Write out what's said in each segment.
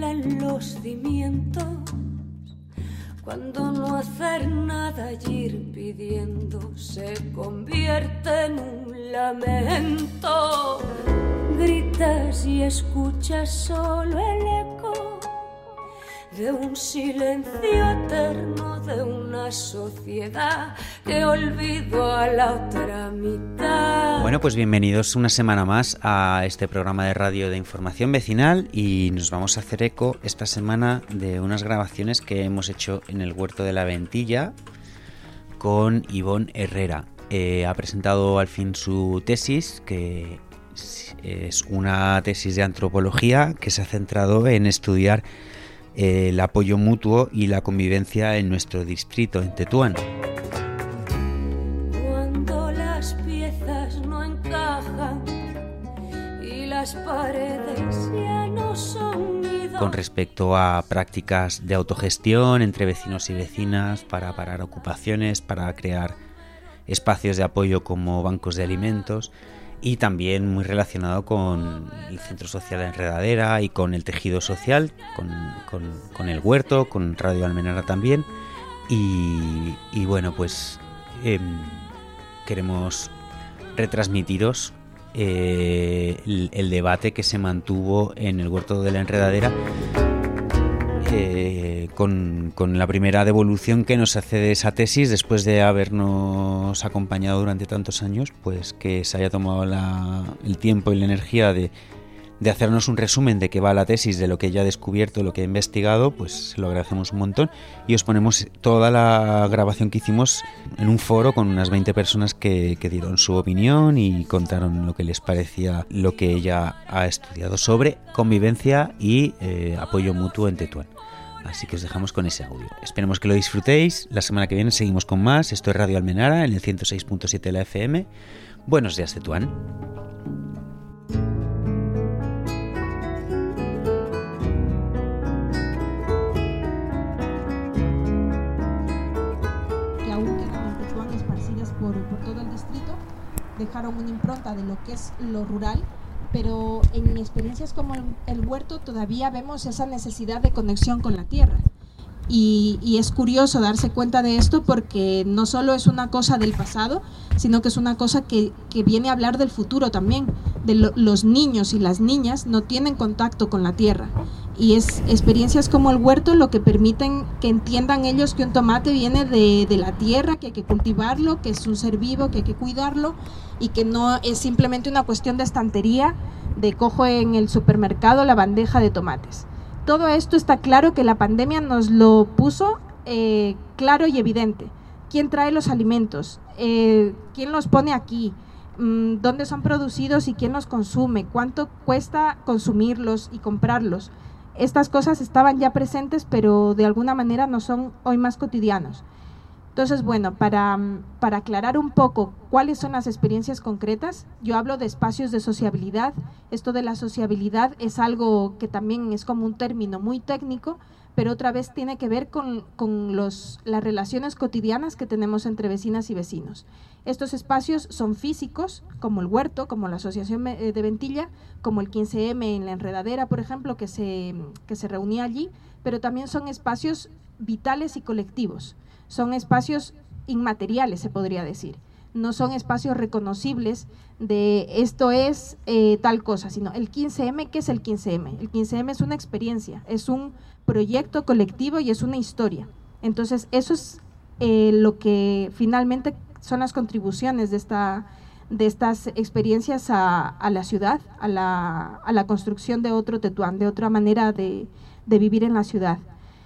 tiemblan los cimientos, cuando no hacer nada y ir pidiendo se convierte en un lamento. Gritas y escuchas solo el eco de un silencio eterno, de una sociedad que olvidó a la otra mitad. Bueno, pues bienvenidos una semana más a este programa de radio de información vecinal, y nos vamos a hacer eco esta semana de unas grabaciones que hemos hecho en el Huerto de la Ventilla con Ivonne Herrera. Ha presentado al fin su tesis, que es una tesis de antropología que se ha centrado en estudiar el apoyo mutuo y la convivencia en nuestro distrito, en Tetuán. Cuando las piezas no encajan y las paredes ya no son nidos. Con respecto a prácticas de autogestión entre vecinos y vecinas para parar ocupaciones, para crear espacios de apoyo como bancos de alimentos, y también muy relacionado con el Centro Social de Enredadera y con el tejido social, con el huerto, con Radio Almenara también. Y bueno, pues queremos retransmitiros el debate que se mantuvo en el Huerto de la Enredadera con la primera devolución que nos hace de esa tesis, después de habernos acompañado durante tantos años, pues que se haya tomado el tiempo y la energía de hacernos un resumen de qué va la tesis, de lo que ella ha descubierto, lo que ha investigado. Pues se lo agradecemos un montón, y os ponemos toda la grabación que hicimos en un foro con unas 20 personas que dieron su opinión y contaron lo que les parecía lo que ella ha estudiado sobre convivencia y apoyo mutuo en Tetuán. Así que os dejamos con ese audio. Esperemos que lo disfrutéis. La semana que viene seguimos con más. Esto es Radio Almenara en el 106.7 de la FM. Buenos días, Tetuán. Que aún quedan en Tetuán esparcidas por todo el distrito, dejaron una impronta de lo que es lo rural, pero en experiencias como el huerto todavía vemos esa necesidad de conexión con la tierra. Y es curioso darse cuenta de esto, porque no solo es una cosa del pasado, sino que es una cosa que viene a hablar del futuro también. Los niños y las niñas no tienen contacto con la tierra, y es experiencias como el huerto lo que permiten que entiendan ellos que un tomate viene de la tierra, que hay que cultivarlo, que es un ser vivo, que hay que cuidarlo, y que no es simplemente una cuestión de estantería, de cojo en el supermercado la bandeja de tomates. Todo esto está claro que la pandemia nos lo puso claro y evidente. ¿Quién trae los alimentos? ¿Quién los pone aquí? ¿Dónde son producidos y quién los consume? ¿Cuánto cuesta consumirlos y comprarlos? Estas cosas estaban ya presentes, pero de alguna manera no son hoy más cotidianos. Entonces, bueno, para aclarar un poco cuáles son las experiencias concretas, yo hablo de espacios de sociabilidad. Esto de la sociabilidad es algo que también es como un término muy técnico, pero otra vez tiene que ver con las relaciones cotidianas que tenemos entre vecinas y vecinos. Estos espacios son físicos, como el huerto, como la Asociación de Ventilla, como el 15M en la Enredadera, por ejemplo, que se reunía allí, pero también son espacios vitales y colectivos. Son espacios inmateriales, se podría decir. No son espacios reconocibles de esto es tal cosa, sino el 15M. ¿Qué es el 15M? El 15M es una experiencia, es un proyecto colectivo y es una historia. Entonces, eso es lo que finalmente son las contribuciones de estas experiencias a la ciudad, a la construcción de otro Tetuán, de otra manera de vivir en la ciudad.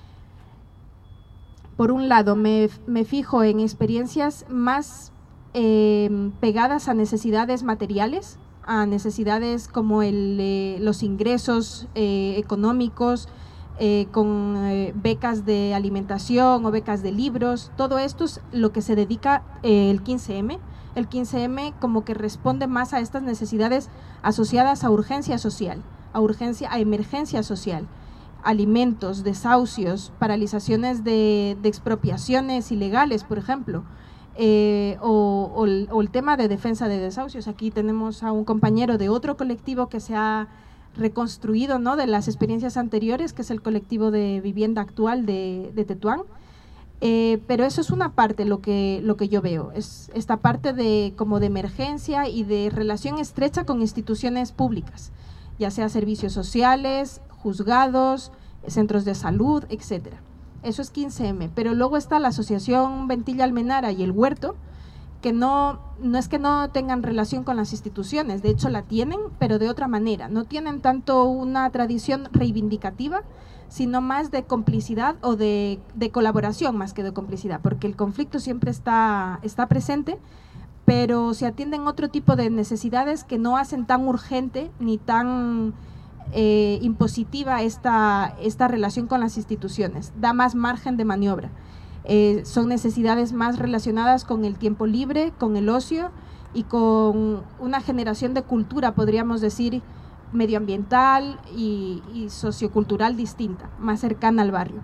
Por un lado, me fijo en experiencias más pegadas a necesidades materiales, a necesidades como los ingresos económicos, con becas de alimentación o becas de libros. Todo esto es lo que se dedica el 15M. El 15M como que responde más a estas necesidades asociadas a urgencia social, a emergencia social. Alimentos, desahucios, paralizaciones de expropiaciones ilegales, por ejemplo, o el tema de defensa de desahucios. Aquí tenemos a un compañero de otro colectivo que se ha reconstruido, ¿no?, de las experiencias anteriores, que es el colectivo de vivienda actual de Tetuán. Pero eso es una parte, lo que yo veo, es esta parte de como de emergencia y de relación estrecha con instituciones públicas, ya sea servicios sociales, juzgados, centros de salud, etcétera. Eso es 15M, pero luego está la Asociación Ventilla Almenara y el Huerto, que no es que no tengan relación con las instituciones, de hecho la tienen, pero de otra manera, no tienen tanto una tradición reivindicativa, sino más de complicidad o de colaboración más que de complicidad, porque el conflicto siempre está presente, pero se atienden otro tipo de necesidades que no hacen tan urgente ni tan impositiva esta relación con las instituciones, da más margen de maniobra. Son necesidades más relacionadas con el tiempo libre, con el ocio y con una generación de cultura, podríamos decir, medioambiental y sociocultural distinta, más cercana al barrio.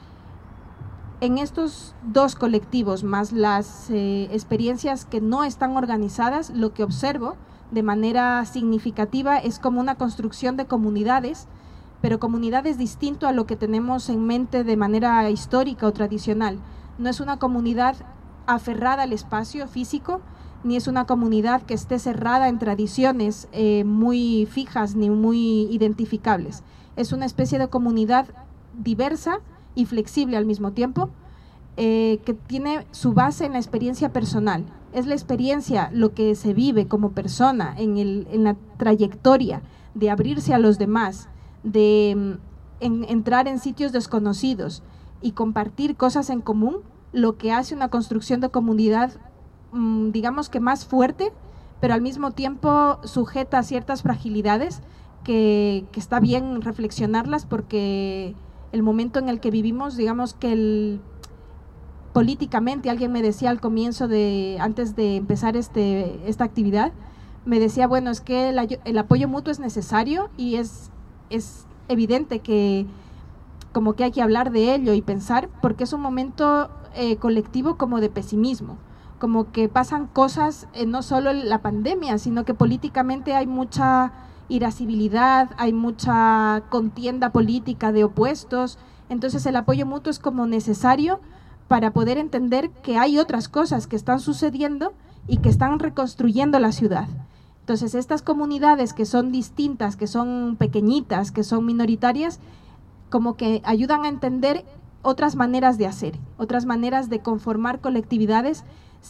En estos dos colectivos, más las experiencias que no están organizadas, lo que observo de manera significativa es como una construcción de comunidades, pero comunidades distinto a lo que tenemos en mente de manera histórica o tradicional. No es una comunidad aferrada al espacio físico, ni es una comunidad que esté cerrada en tradiciones muy fijas ni muy identificables. Es una especie de comunidad diversa y flexible al mismo tiempo, que tiene su base en la experiencia personal. Es la experiencia, lo que se vive como persona en la trayectoria de abrirse a los demás, de entrar en sitios desconocidos y compartir cosas en común, lo que hace una construcción de comunidad, digamos que más fuerte, pero al mismo tiempo sujeta a ciertas fragilidades que está bien reflexionarlas, porque el momento en el que vivimos, digamos que políticamente, alguien me decía al comienzo, antes de empezar esta actividad, me decía, bueno, es que el apoyo mutuo es necesario y es evidente que como que hay que hablar de ello y pensar, porque es un momento colectivo como de pesimismo, como que pasan cosas, no solo en la pandemia, sino que políticamente hay mucha irascibilidad, hay mucha contienda política de opuestos, entonces el apoyo mutuo es como necesario para poder entender que hay otras cosas que están sucediendo y que están reconstruyendo la ciudad. Entonces estas comunidades que son distintas, que son pequeñitas, que son minoritarias, como que ayudan a entender otras maneras de hacer, otras maneras de conformar colectividades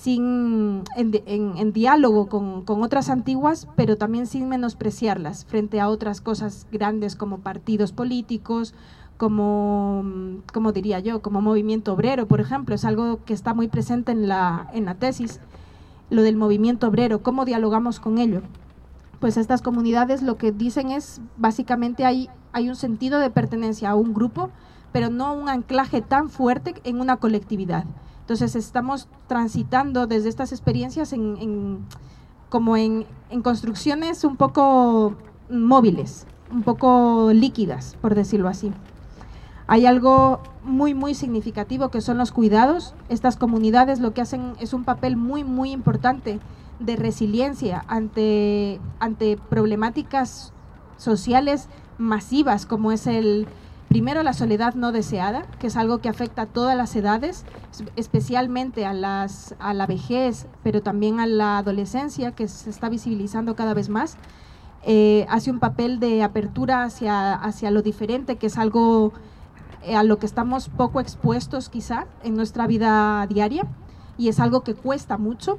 en diálogo con otras antiguas, pero también sin menospreciarlas frente a otras cosas grandes como partidos políticos, como diría yo, como movimiento obrero, por ejemplo. Es algo que está muy presente en la tesis, lo del movimiento obrero, cómo dialogamos con ello. Pues estas comunidades lo que dicen es, básicamente hay un sentido de pertenencia a un grupo, pero no un anclaje tan fuerte en una colectividad. Entonces estamos transitando desde estas experiencias como en construcciones un poco móviles, un poco líquidas, por decirlo así. Hay algo muy, muy significativo que son los cuidados. Estas comunidades lo que hacen es un papel muy, muy importante de resiliencia ante problemáticas sociales masivas, como es primero la soledad no deseada, que es algo que afecta a todas las edades, especialmente a la vejez, pero también a la adolescencia, que se está visibilizando cada vez más. Hace un papel de apertura hacia lo diferente, que es algo a lo que estamos poco expuestos quizá en nuestra vida diaria, y es algo que cuesta mucho.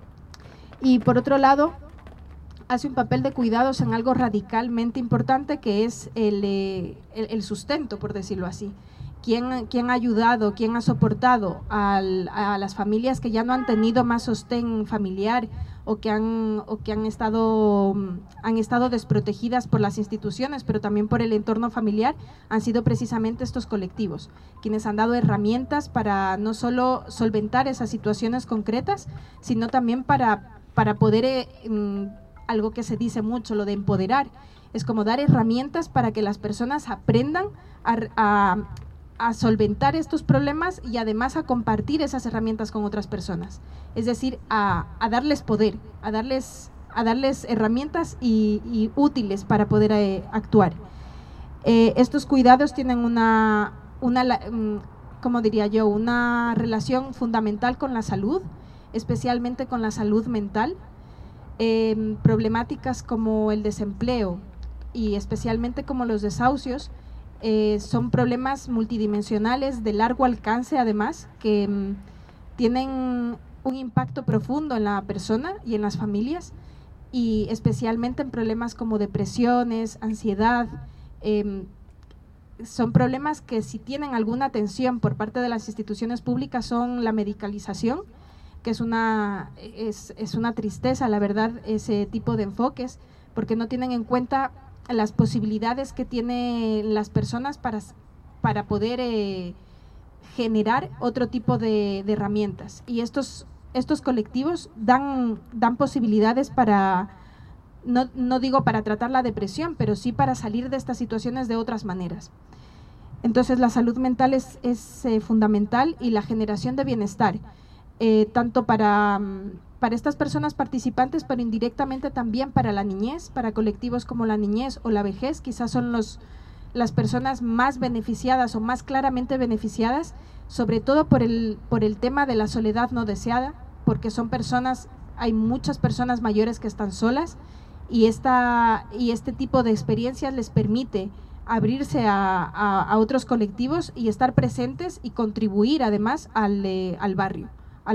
Y por otro lado, hace un papel de cuidados en algo radicalmente importante, que es el sustento, por decirlo así. ¿Quién ha ayudado, quién ha soportado a las familias que ya no han tenido más sostén familiar o que han estado desprotegidas por las instituciones, pero también por el entorno familiar? Han sido precisamente estos colectivos, quienes han dado herramientas para no solo solventar esas situaciones concretas, sino también para poder, algo que se dice mucho, lo de empoderar, es como dar herramientas para que las personas aprendan a solventar estos problemas y además a compartir esas herramientas con otras personas, es decir, a darles poder, a herramientas y útiles para poder actuar. Estos cuidados tienen ¿cómo diría yo?, una relación fundamental con la salud, especialmente con la salud mental. Problemáticas como el desempleo y especialmente como los desahucios son problemas multidimensionales de largo alcance, además, que tienen un impacto profundo en la persona y en las familias, y especialmente en problemas como depresiones, ansiedad. Son problemas que, si tienen alguna atención por parte de las instituciones públicas, son la medicalización, que es una tristeza, la verdad, ese tipo de enfoques, porque no tienen en cuenta las posibilidades que tienen las personas para poder generar otro tipo de herramientas. Y estos colectivos dan posibilidades para, no digo para tratar la depresión, pero sí para salir de estas situaciones de otras maneras. Entonces la salud mental es fundamental, y la generación de bienestar, tanto para estas personas participantes, pero indirectamente también para la niñez, para colectivos como la niñez o la vejez. Quizás son las personas más beneficiadas o más claramente beneficiadas, sobre todo por el tema de la soledad no deseada, porque hay muchas personas mayores que están solas, y este tipo de experiencias les permite abrirse a otros colectivos y estar presentes y contribuir además al barrio, a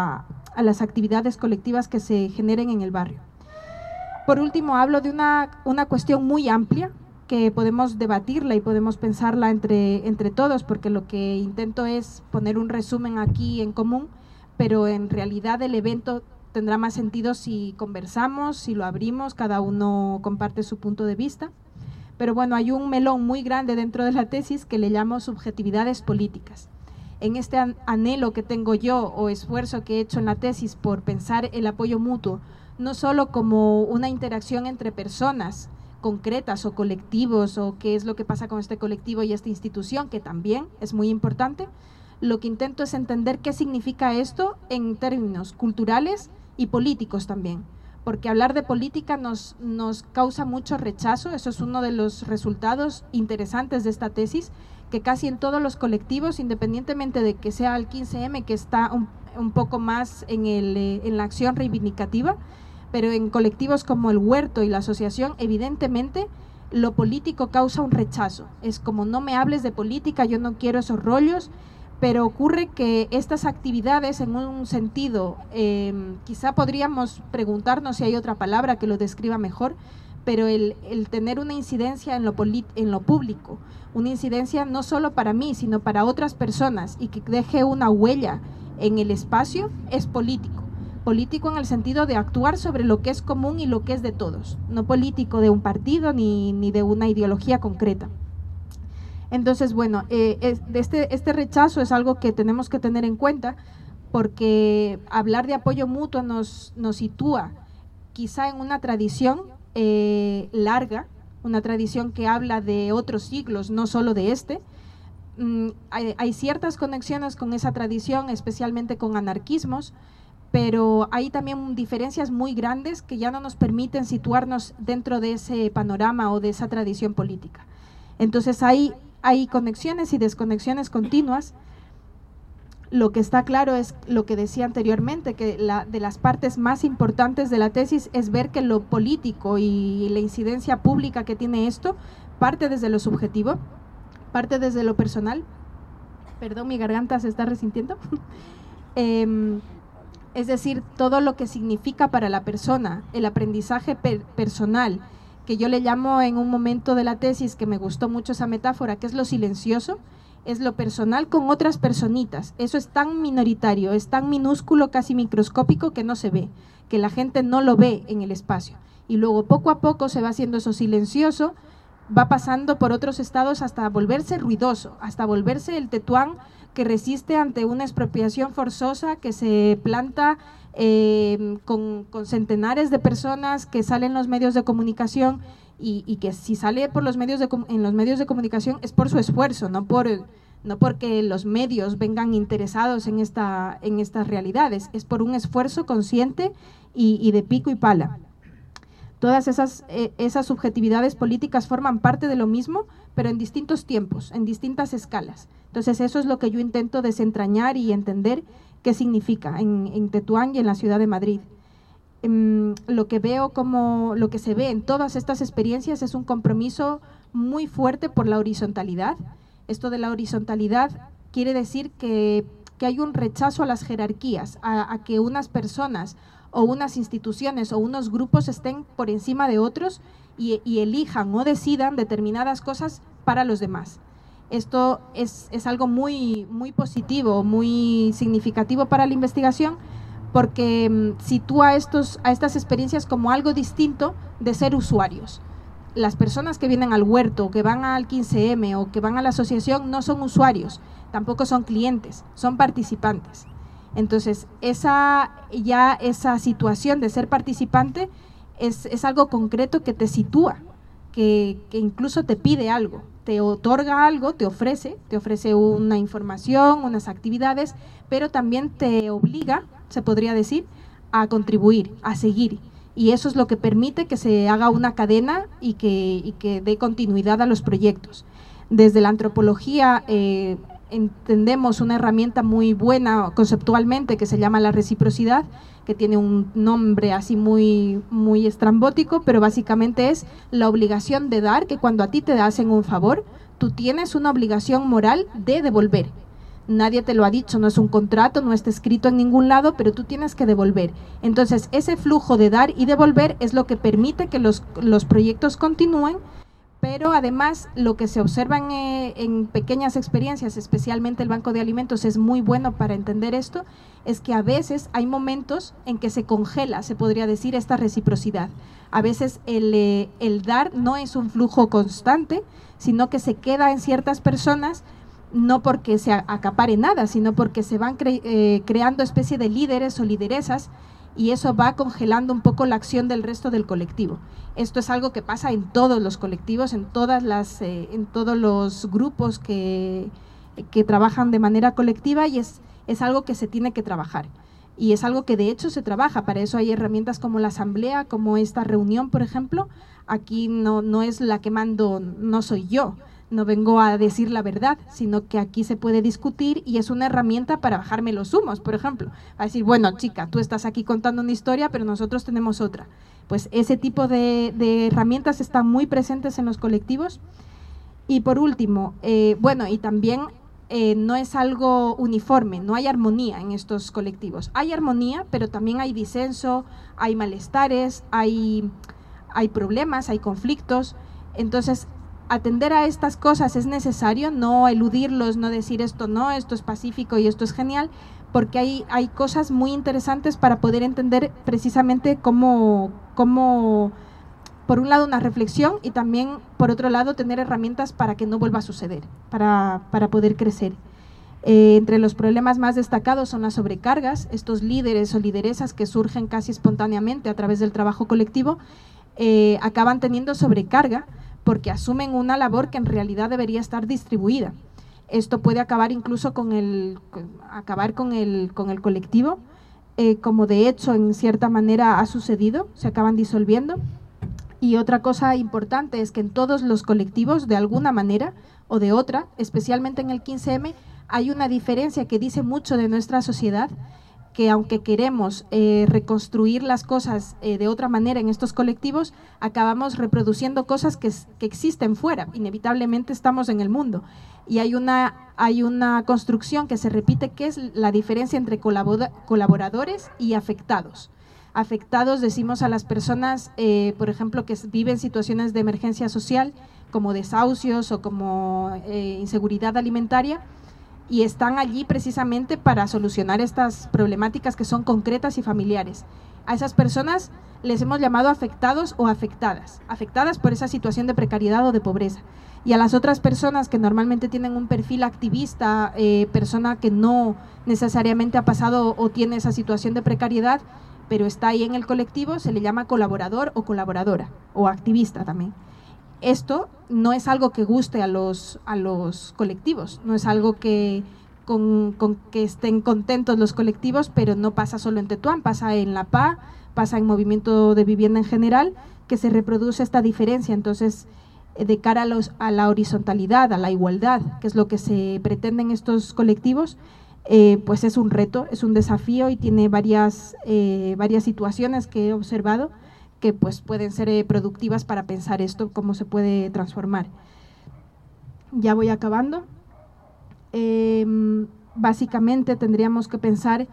las actividades colectivas que se generen en el barrio. Por último, hablo de una cuestión muy amplia que podemos debatirla y podemos pensarla entre todos, porque lo que intento es poner un resumen aquí en común, pero en realidad el evento tendrá más sentido si conversamos, si lo abrimos, cada uno comparte su punto de vista. Pero bueno, hay un melón muy grande dentro de la tesis que le llamo subjetividades políticas. En este anhelo que tengo yo, o esfuerzo que he hecho en la tesis por pensar el apoyo mutuo, no solo como una interacción entre personas concretas o colectivos, o qué es lo que pasa con este colectivo y esta institución, que también es muy importante, lo que intento es entender qué significa esto en términos culturales y políticos también. Porque hablar de política nos causa mucho rechazo. Eso es uno de los resultados interesantes de esta tesis, que casi en todos los colectivos, independientemente de que sea el 15M, que está un poco más en la acción reivindicativa, pero en colectivos como el Huerto y la asociación, evidentemente lo político causa un rechazo. Es como: no me hables de política, yo no quiero esos rollos. Pero ocurre que estas actividades, en un sentido, quizá podríamos preguntarnos si hay otra palabra que lo describa mejor, pero el tener una incidencia en lo público, una incidencia no solo para mí, sino para otras personas, y que deje una huella en el espacio, es político. Político en el sentido de actuar sobre lo que es común y lo que es de todos, no político de un partido ni de una ideología concreta. Entonces, bueno, este rechazo es algo que tenemos que tener en cuenta, porque hablar de apoyo mutuo nos sitúa quizá en una tradición larga, una tradición que habla de otros siglos, no solo de este. Hay ciertas conexiones con esa tradición, especialmente con anarquismos, pero hay también diferencias muy grandes que ya no nos permiten situarnos dentro de ese panorama o de esa tradición política. Entonces hay conexiones y desconexiones continuas. Lo que está claro es lo que decía anteriormente, que de las partes más importantes de la tesis es ver que lo político y la incidencia pública que tiene esto parte desde lo subjetivo, parte desde lo personal. Perdón, mi garganta se está resintiendo. Es decir, todo lo que significa para la persona, el aprendizaje personal, que yo le llamo en un momento de la tesis, que me gustó mucho esa metáfora, que es lo silencioso, es lo personal con otras personitas. Eso es tan minoritario, es tan minúsculo, casi microscópico, que no se ve, que la gente no lo ve en el espacio. Y luego poco a poco se va haciendo eso silencioso, va pasando por otros estados hasta volverse ruidoso, hasta volverse el tetuán que resiste ante una expropiación forzosa, que se planta con centenares de personas, que salen en los medios de comunicación, y que si sale en los medios de comunicación es por su esfuerzo, no porque los medios vengan interesados en estas realidades, es por un esfuerzo consciente y de pico y pala. Todas esas subjetividades políticas forman parte de lo mismo, pero en distintos tiempos, en distintas escalas. Entonces eso es lo que yo intento desentrañar y entender qué significa en Tetuán y en la ciudad de Madrid. Lo que veo como lo que se ve en todas estas experiencias es un compromiso muy fuerte por la horizontalidad. Esto de la horizontalidad quiere decir que hay un rechazo a las jerarquías, a que unas personas o unas instituciones o unos grupos estén por encima de otros y elijan o decidan determinadas cosas para los demás. Esto es algo muy, muy positivo, muy significativo para la investigación, porque sitúa a estas experiencias como algo distinto de ser usuarios. Las personas que vienen al huerto, que van al 15M o que van a la asociación no son usuarios, tampoco son clientes, son participantes. Entonces, esa situación de ser participante es algo concreto que te sitúa, que incluso te pide algo, te otorga algo, te ofrece una información, unas actividades, pero también te obliga, se podría decir, a contribuir, a seguir. Y eso es lo que permite que se haga una cadena y que dé continuidad a los proyectos. Desde la antropología entendemos una herramienta muy buena conceptualmente que se llama la reciprocidad, que tiene un nombre así muy, muy estrambótico, pero básicamente es la obligación de dar, que cuando a ti te hacen un favor, tú tienes una obligación moral de devolver. Nadie te lo ha dicho, no es un contrato, no está escrito en ningún lado, pero tú tienes que devolver. Entonces, ese flujo de dar y devolver es lo que permite que los proyectos continúen, pero además lo que se observa en pequeñas experiencias, especialmente el Banco de Alimentos es muy bueno para entender esto, es que a veces hay momentos en que se congela, se podría decir, esta reciprocidad. A veces el dar no es un flujo constante, sino que se queda en ciertas personas, no porque se acapare nada, sino porque se van creando especie de líderes o lideresas, y eso va congelando un poco la acción del resto del colectivo. Esto es algo que pasa en todos los colectivos, en todos los grupos que trabajan de manera colectiva, y es algo que se tiene que trabajar. Y es algo que de hecho se trabaja, para eso hay herramientas como la asamblea, como esta reunión, por ejemplo. Aquí no es la que mando, no soy yo, no vengo a decir la verdad, sino que aquí se puede discutir y es una herramienta para bajarme los humos, por ejemplo. A decir, bueno, chica, tú estás aquí contando una historia, pero nosotros tenemos otra. Pues ese tipo de herramientas están muy presentes en los colectivos. Y por último, y también no es algo uniforme, no hay armonía en estos colectivos. Hay armonía, pero también hay disenso, hay malestares, hay problemas, hay conflictos. Entonces, atender a estas cosas es necesario, no eludirlos, no decir esto no, esto es pacífico y esto es genial, porque hay cosas muy interesantes para poder entender precisamente cómo por un lado una reflexión y también por otro lado tener herramientas para que no vuelva a suceder, para poder crecer. Entre los problemas más destacados son las sobrecargas, estos líderes o lideresas que surgen casi espontáneamente a través del trabajo colectivo, acaban teniendo sobrecarga porque asumen una labor que en realidad debería estar distribuida. Esto puede acabar incluso con el colectivo, como de hecho en cierta manera ha sucedido, se acaban disolviendo. Y otra cosa importante es que en todos los colectivos, de alguna manera o de otra, especialmente en el 15M, hay una diferencia que dice mucho de nuestra sociedad, que aunque queremos reconstruir las cosas de otra manera en estos colectivos, acabamos reproduciendo cosas que existen fuera, inevitablemente estamos en el mundo. Y hay una construcción que se repite, que es la diferencia entre colaboradores y afectados. Afectados decimos a las personas, por ejemplo, que viven situaciones de emergencia social, como desahucios o como inseguridad alimentaria, y están allí precisamente para solucionar estas problemáticas que son concretas y familiares. A esas personas les hemos llamado afectados o afectadas por esa situación de precariedad o de pobreza. Y a las otras personas que normalmente tienen un perfil activista, persona que no necesariamente ha pasado o tiene esa situación de precariedad, pero está ahí en el colectivo, se le llama colaborador o colaboradora, o activista también. Esto no es algo que guste a los colectivos, no es algo con que estén contentos los colectivos, pero no pasa solo en Tetuán, pasa en La PA, pasa en Movimiento de Vivienda en general, que se reproduce esta diferencia. Entonces, de cara a la horizontalidad, a la igualdad, que es lo que se pretende en estos colectivos, pues es un reto, es un desafío y tiene varias situaciones que he observado que pues pueden ser productivas para pensar esto, cómo se puede transformar. Ya voy acabando. Básicamente tendríamos que pensar,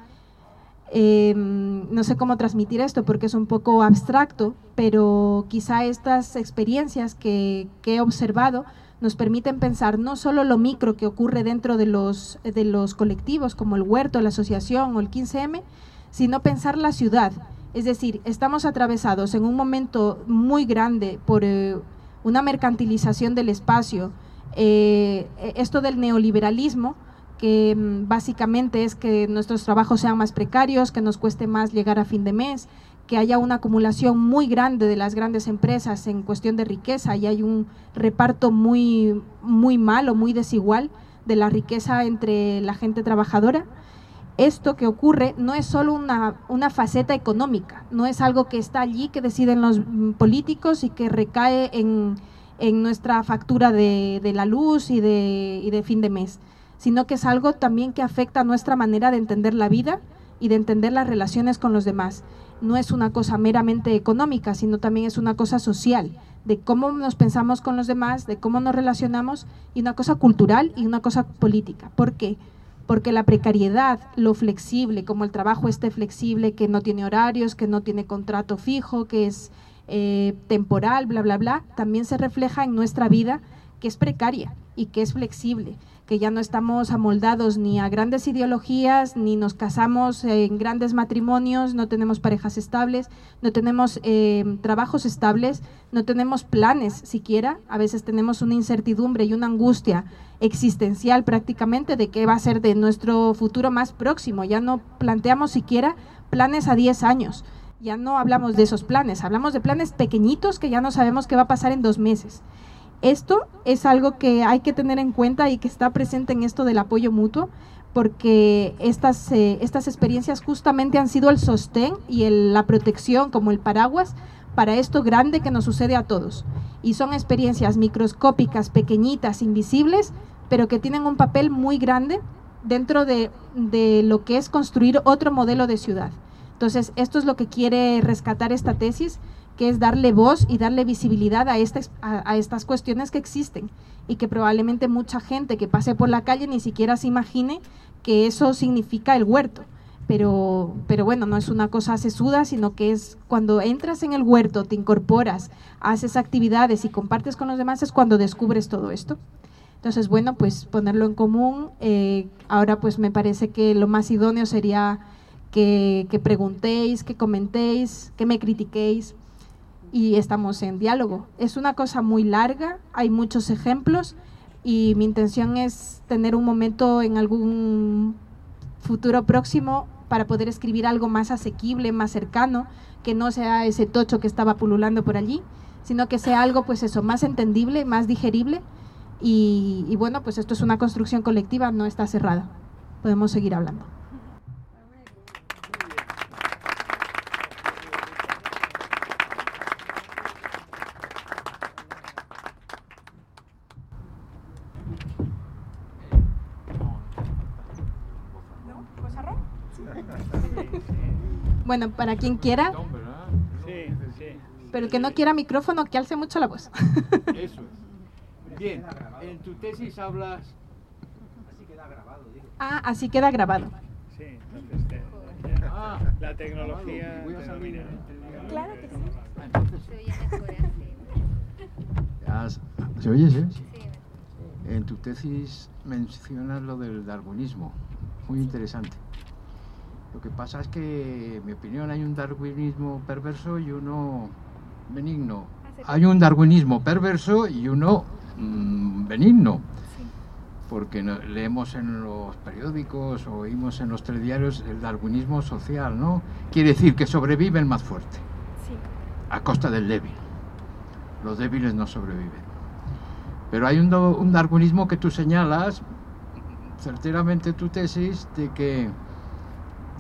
no sé cómo transmitir esto porque es un poco abstracto, pero quizá estas experiencias que he observado nos permiten pensar no solo lo micro que ocurre dentro de los colectivos como el huerto, la asociación o el 15M, sino pensar la ciudad. Es decir, estamos atravesados en un momento muy grande por una mercantilización del espacio, esto del neoliberalismo, que básicamente es que nuestros trabajos sean más precarios, que nos cueste más llegar a fin de mes, que haya una acumulación muy grande de las grandes empresas en cuestión de riqueza y hay un reparto muy malo, muy desigual de la riqueza entre la gente trabajadora. Esto que ocurre no es solo una faceta económica, no es algo que está allí, que deciden los políticos y que recae en nuestra factura de la luz y de fin de mes, sino que es algo también que afecta a nuestra manera de entender la vida y de entender las relaciones con los demás. No es una cosa meramente económica, sino también es una cosa social, de cómo nos pensamos con los demás, de cómo nos relacionamos, y una cosa cultural y una cosa política. ¿Por qué? Porque la precariedad, lo flexible, como el trabajo esté flexible, que no tiene horarios, que no tiene contrato fijo, que es temporal, bla, bla, bla, también se refleja en nuestra vida, que es precaria y que es flexible, que ya no estamos amoldados ni a grandes ideologías, ni nos casamos en grandes matrimonios, no tenemos parejas estables, no tenemos trabajos estables, no tenemos planes siquiera, a veces tenemos una incertidumbre y una angustia existencial prácticamente de qué va a ser de nuestro futuro más próximo, ya no planteamos siquiera planes a 10 años, ya no hablamos de esos planes, hablamos de planes pequeñitos que ya no sabemos qué va a pasar en 2 meses. Esto es algo que hay que tener en cuenta y que está presente en esto del apoyo mutuo, porque estas experiencias justamente han sido el sostén y la protección como el paraguas para esto grande que nos sucede a todos. Y son experiencias microscópicas, pequeñitas, invisibles, pero que tienen un papel muy grande dentro de lo que es construir otro modelo de ciudad. Entonces, esto es lo que quiere rescatar esta tesis, que es darle voz y darle visibilidad a estas cuestiones que existen y que probablemente mucha gente que pase por la calle ni siquiera se imagine que eso significa el huerto. Pero bueno, no es una cosa sesuda, sino que es cuando entras en el huerto, te incorporas, haces actividades y compartes con los demás, es cuando descubres todo esto. Entonces, bueno, pues ponerlo en común. Ahora pues me parece que lo más idóneo sería que preguntéis, que comentéis, que me critiquéis y estamos en diálogo. Es una cosa muy larga, hay muchos ejemplos y mi intención es tener un momento en algún futuro próximo para poder escribir algo más asequible, más cercano, que no sea ese tocho que estaba pululando por allí, sino que sea algo pues eso, más entendible, más digerible y bueno, pues esto es una construcción colectiva, no está cerrada. Podemos seguir hablando. Bueno, para quien quiera, pero que no quiera micrófono, que alce mucho la voz. Eso es. Bien, en tu tesis hablas... Así queda grabado, digo. Ah, así queda grabado. Sí, entonces la tecnología... Voy a salir. Claro que sí. Entonces, Se oye mejor así. ¿se oye, sí? Sí. En tu tesis mencionas lo del darwinismo, muy interesante. Lo que pasa es que, en mi opinión, hay un darwinismo perverso y uno benigno. Hay un darwinismo perverso y uno benigno. Sí. Porque leemos en los periódicos o oímos en los telediarios el darwinismo social, ¿no? Quiere decir que sobrevive el más fuerte, Sí. a costa del débil. Los débiles no sobreviven. Pero hay un darwinismo que tú señalas, certeramente tu tesis, de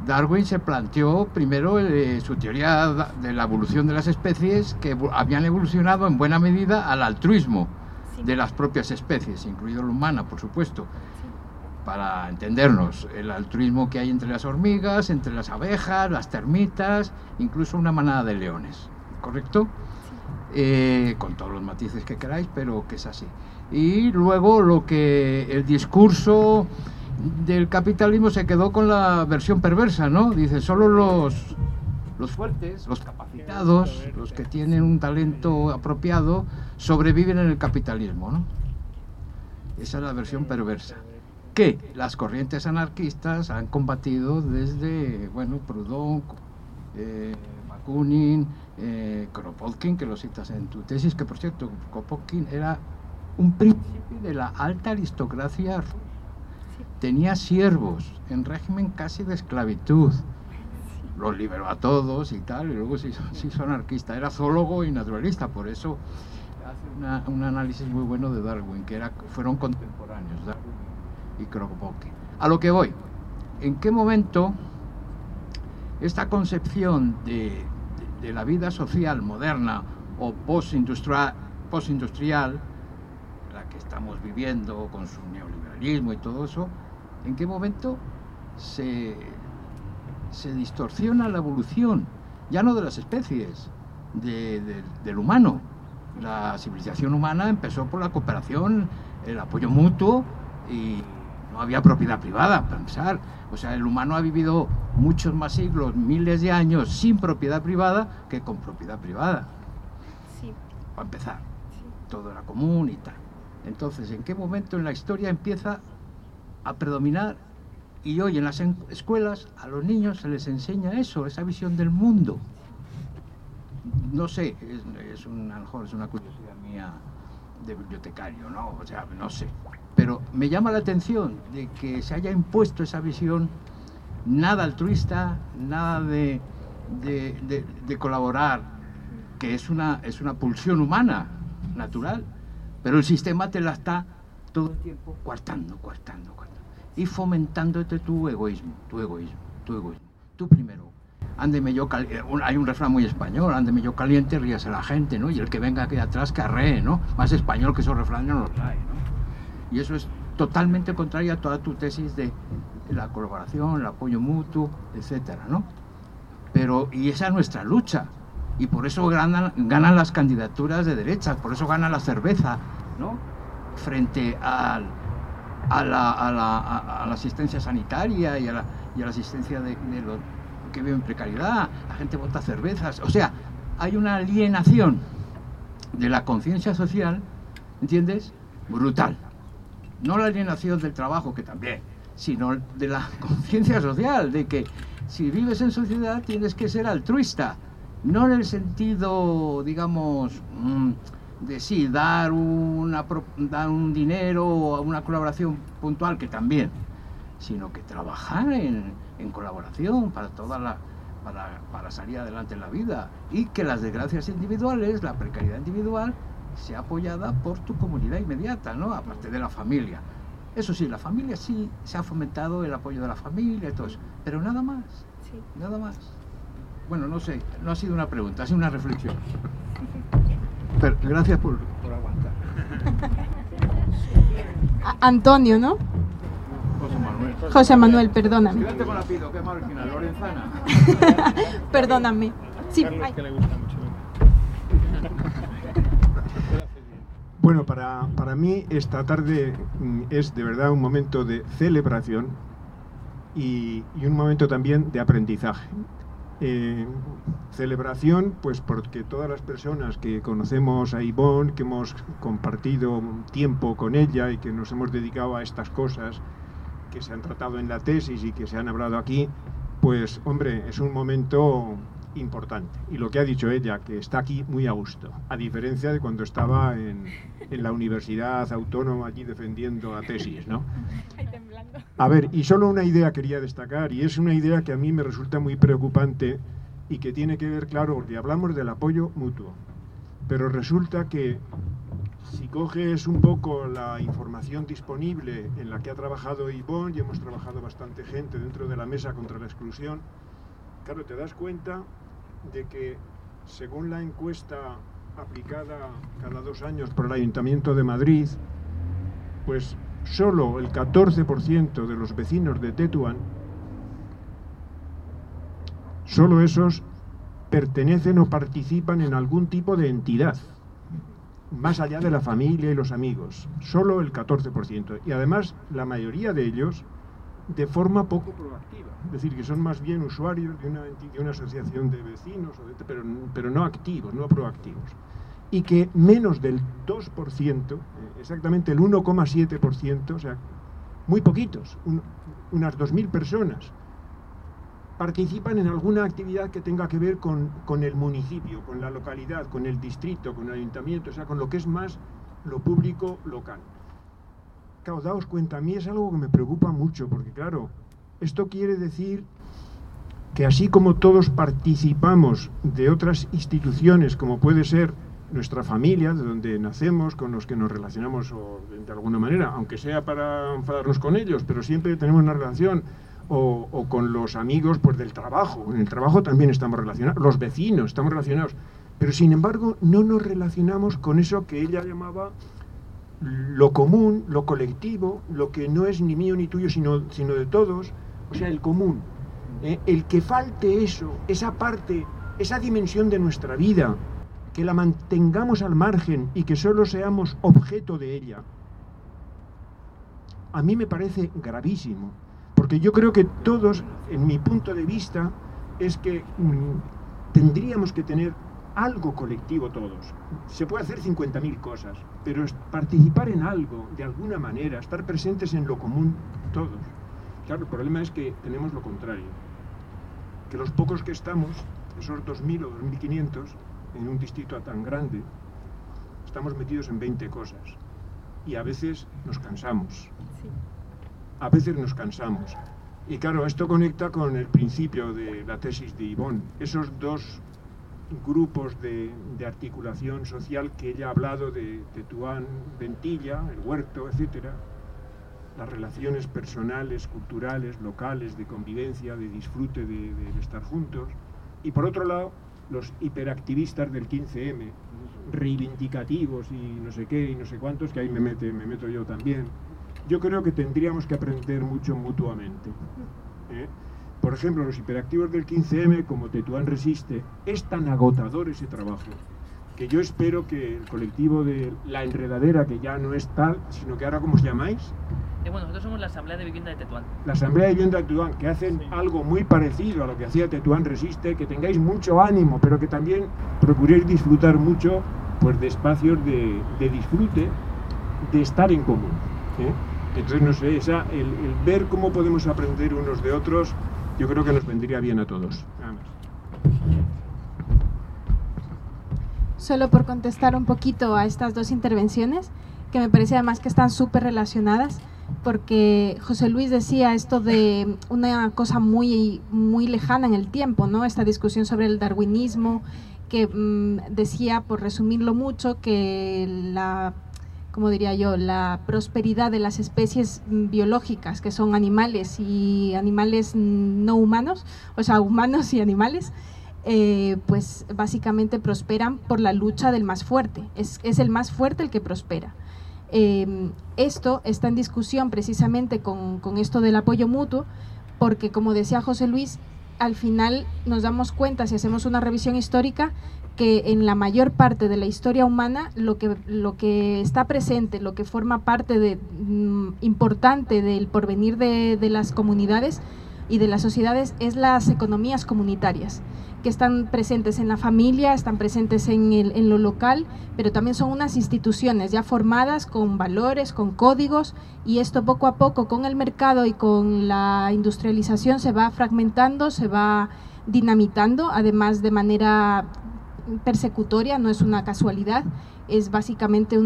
Darwin se planteó primero su teoría de la evolución de las especies, que habían evolucionado en buena medida al altruismo de las propias especies, incluido la humana, por supuesto. Para entendernos, el altruismo que hay entre las hormigas, entre las abejas, las termitas, incluso una manada de leones, ¿correcto? Con todos los matices que queráis, pero que es así. Y luego el discurso del capitalismo se quedó con la versión perversa, ¿no? Dice, solo los fuertes, los capacitados, los que tienen un talento apropiado, sobreviven en el capitalismo, ¿no? Esa es la versión perversa, que las corrientes anarquistas han combatido desde, bueno, Proudhon, Bakunin, Kropotkin, que lo citas en tu tesis, que por cierto, Kropotkin era un príncipe de la alta aristocracia rusa. Tenía siervos en régimen casi de esclavitud. Los liberó a todos y tal, y luego se hizo anarquista. Era zoólogo y naturalista, por eso hace un análisis muy bueno de Darwin, que fueron contemporáneos, Darwin y Kropotkin. A lo que voy, ¿en qué momento esta concepción de la vida social moderna o postindustrial, la que estamos viviendo con su neoliberalismo y todo eso, en qué momento se distorsiona la evolución, ya no de las especies, del humano? La civilización humana empezó por la cooperación, el apoyo mutuo, y no había propiedad privada, para empezar. O sea, el humano ha vivido muchos más siglos, miles de años sin propiedad privada que con propiedad privada. Sí. Para empezar, todo era común y tal. Entonces, ¿en qué momento en la historia empieza a predominar? Y hoy en las escuelas a los niños se les enseña eso, esa visión del mundo. No sé, a lo mejor es una curiosidad mía de bibliotecario, ¿no? O sea, no sé. Pero me llama la atención de que se haya impuesto esa visión nada altruista, nada de colaborar, que es una pulsión humana, natural, pero el sistema te la está todo el tiempo coartando, y fomentándote tu egoísmo, tú primero. Ándeme yo, hay un refrán muy español, ándeme yo caliente, ríase la gente, ¿no? Y el que venga aquí atrás que arree, ¿no? Más español que esos refranes no los trae, ¿no? Y eso es totalmente contrario a toda tu tesis de la colaboración, el apoyo mutuo, etcétera, ¿no? Y esa es nuestra lucha, y por eso ganan las candidaturas de derechas, por eso gana la cerveza, ¿no? Frente a la asistencia sanitaria y a la asistencia de los que viven en precariedad. La gente vota cervezas. O sea, hay una alienación de la conciencia social, ¿entiendes? Brutal. No la alienación del trabajo, que también, sino de la conciencia social, de que si vives en sociedad tienes que ser altruista, no en el sentido, digamos, de sí, dar un dinero o una colaboración puntual, que también, sino que trabajar en colaboración para salir adelante en la vida, y que las desgracias individuales, la precariedad individual, sea apoyada por tu comunidad inmediata, ¿no? Aparte de la familia. Eso sí, la familia sí se ha fomentado el apoyo de la familia y todo eso, pero nada más, Sí. nada más. Bueno, no sé, no ha sido una pregunta, ha sido una reflexión. Pero gracias por aguantar. Antonio, ¿no? José Manuel. José Manuel, perdóname. Fíjate con apellido, qué marginal, Lorenzana. Perdóname. Sí, Carlos, ay. que le gusta mucho. Bueno, para mí esta tarde es de verdad un momento de celebración y un momento también de aprendizaje. Celebración, pues porque todas las personas que conocemos a Ivonne, que hemos compartido tiempo con ella y que nos hemos dedicado a estas cosas que se han tratado en la tesis y que se han hablado aquí, pues hombre, es un momento importante. Y lo que ha dicho ella, que está aquí muy a gusto, a diferencia de cuando estaba en la Universidad Autónoma allí defendiendo la tesis, ¿no? A ver, y solo una idea quería destacar, y es una idea que a mí me resulta muy preocupante y que tiene que ver, claro, porque hablamos del apoyo mutuo, pero resulta que si coges un poco la información disponible en la que ha trabajado Ivonne, y hemos trabajado bastante gente dentro de la Mesa contra la Exclusión, claro, te das cuenta de que según la encuesta aplicada cada 2 años por el Ayuntamiento de Madrid, pues solo el 14% de los vecinos de Tetuán, solo esos pertenecen o participan en algún tipo de entidad, más allá de la familia y los amigos, solo el 14%. Y además la mayoría de ellos de forma poco proactiva, es decir, que son más bien usuarios de una asociación de vecinos, pero no activos, no proactivos. Y que menos del 2%, exactamente el 1,7%, o sea, muy poquitos, unas 2.000 personas, participan en alguna actividad que tenga que ver con el municipio, con la localidad, con el distrito, con el ayuntamiento, o sea, con lo que es más lo público local. Claro, daos cuenta, a mí es algo que me preocupa mucho, porque claro, esto quiere decir que así como todos participamos de otras instituciones, como puede ser nuestra familia, de donde nacemos, con los que nos relacionamos o de alguna manera, aunque sea para enfadarnos con ellos, pero siempre tenemos una relación, o con los amigos pues del trabajo. En el trabajo también estamos relacionados, los vecinos estamos relacionados, pero sin embargo no nos relacionamos con eso que ella llamaba lo común, lo colectivo, lo que no es ni mío ni tuyo, sino de todos, o sea, el común. El que falte eso, esa parte, esa dimensión de nuestra vida, que la mantengamos al margen y que solo seamos objeto de ella, a mí me parece gravísimo. Porque yo creo que todos, en mi punto de vista, es que tendríamos que tener algo colectivo todos. Se puede hacer 50.000 cosas, pero participar en algo, de alguna manera, estar presentes en lo común todos. Claro, el problema es que tenemos lo contrario. Que los pocos que estamos, esos 2.000 o 2.500, en un distrito tan grande, estamos metidos en 20 cosas. Y a veces nos cansamos. Sí. A veces nos cansamos. Y claro, esto conecta con el principio de la tesis de Ivonne. Esos 2 grupos de articulación social que ella ha hablado de Tetuán, Ventilla, el huerto, etcétera, las relaciones personales, culturales, locales, de convivencia, de disfrute de estar juntos. Y por otro lado, los hiperactivistas del 15M, reivindicativos y no sé qué y no sé cuántos, que ahí me meto yo también. Yo creo que tendríamos que aprender mucho mutuamente. Por ejemplo, los hiperactivos del 15M, como Tetuán Resiste, es tan agotador ese trabajo, que yo espero que el colectivo de La Enredadera, que ya no es tal, sino que ahora, ¿cómo os llamáis? Bueno, nosotros somos la Asamblea de Vivienda de Tetuán. La Asamblea de Vivienda de Tetuán, que hacen algo muy parecido a lo que hacía Tetuán Resiste, que tengáis mucho ánimo, pero que también procuréis disfrutar mucho pues, de espacios de disfrute, de estar en común. Entonces, no sé, el ver cómo podemos aprender unos de otros, yo creo que nos vendría bien a todos. Nada más. Solo por contestar un poquito a estas 2 intervenciones, que me parece además que están súper relacionadas, porque José Luis decía esto de una cosa muy, muy lejana en el tiempo, ¿no? Esta discusión sobre el darwinismo, que decía, por resumirlo mucho, que como diría yo, la prosperidad de las especies biológicas, que son animales y animales no humanos, o sea, humanos y animales, pues básicamente prosperan por la lucha del más fuerte. Es el más fuerte el que prospera. Esto está en discusión precisamente con esto del apoyo mutuo, porque como decía José Luis, al final nos damos cuenta, si hacemos una revisión histórica, que en la mayor parte de la historia humana lo que está presente, lo que forma parte importante del porvenir de las comunidades y de las sociedades es las economías comunitarias, que están presentes en la familia, están presentes en lo local, pero también son unas instituciones ya formadas con valores, con códigos, y esto poco a poco con el mercado y con la industrialización se va fragmentando, se va dinamitando, además de manera persecutoria, no es una casualidad, es básicamente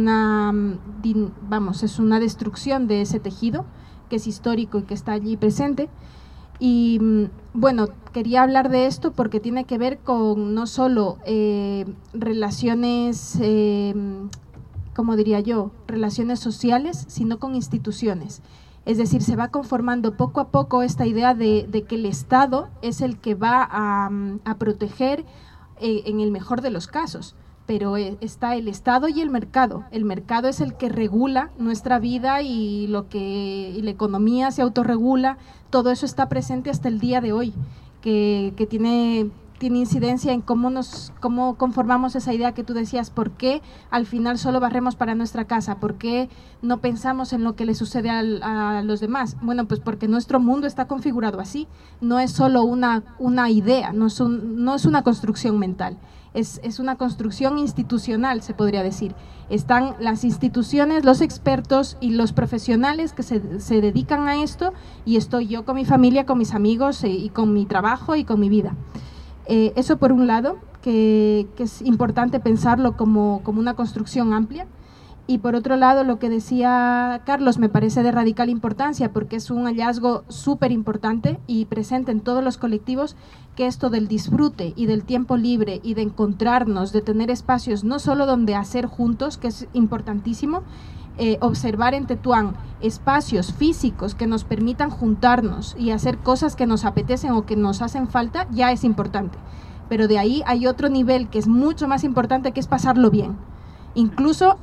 es una destrucción de ese tejido que es histórico y que está allí presente. Y bueno, quería hablar de esto porque tiene que ver con no solo relaciones, como diría yo, relaciones sociales, sino con instituciones. Es decir, se va conformando poco a poco esta idea de que el Estado es el que va a proteger en el mejor de los casos. Pero está el Estado y el mercado. El mercado es el que regula nuestra vida y la economía se autorregula. Todo eso está presente hasta el día de hoy, que tiene incidencia en cómo conformamos esa idea que tú decías. ¿Por qué al final solo barremos para nuestra casa? ¿Por qué no pensamos en lo que le sucede a los demás? Bueno, pues porque nuestro mundo está configurado así. No es solo una idea, no es una construcción mental. Es una construcción institucional, se podría decir. Están las instituciones, los expertos y los profesionales que se dedican a esto, y estoy yo con mi familia, con mis amigos y con mi trabajo y con mi vida. Eso por un lado, que es importante pensarlo como una construcción amplia. Y por otro lado, lo que decía Carlos me parece de radical importancia, porque es un hallazgo súper importante y presente en todos los colectivos, que esto del disfrute y del tiempo libre y de encontrarnos, de tener espacios no solo donde hacer juntos, que es importantísimo, observar en Tetuán espacios físicos que nos permitan juntarnos y hacer cosas que nos apetecen o que nos hacen falta, ya es importante. Pero de ahí hay otro nivel que es mucho más importante, que es pasarlo bien. Incluso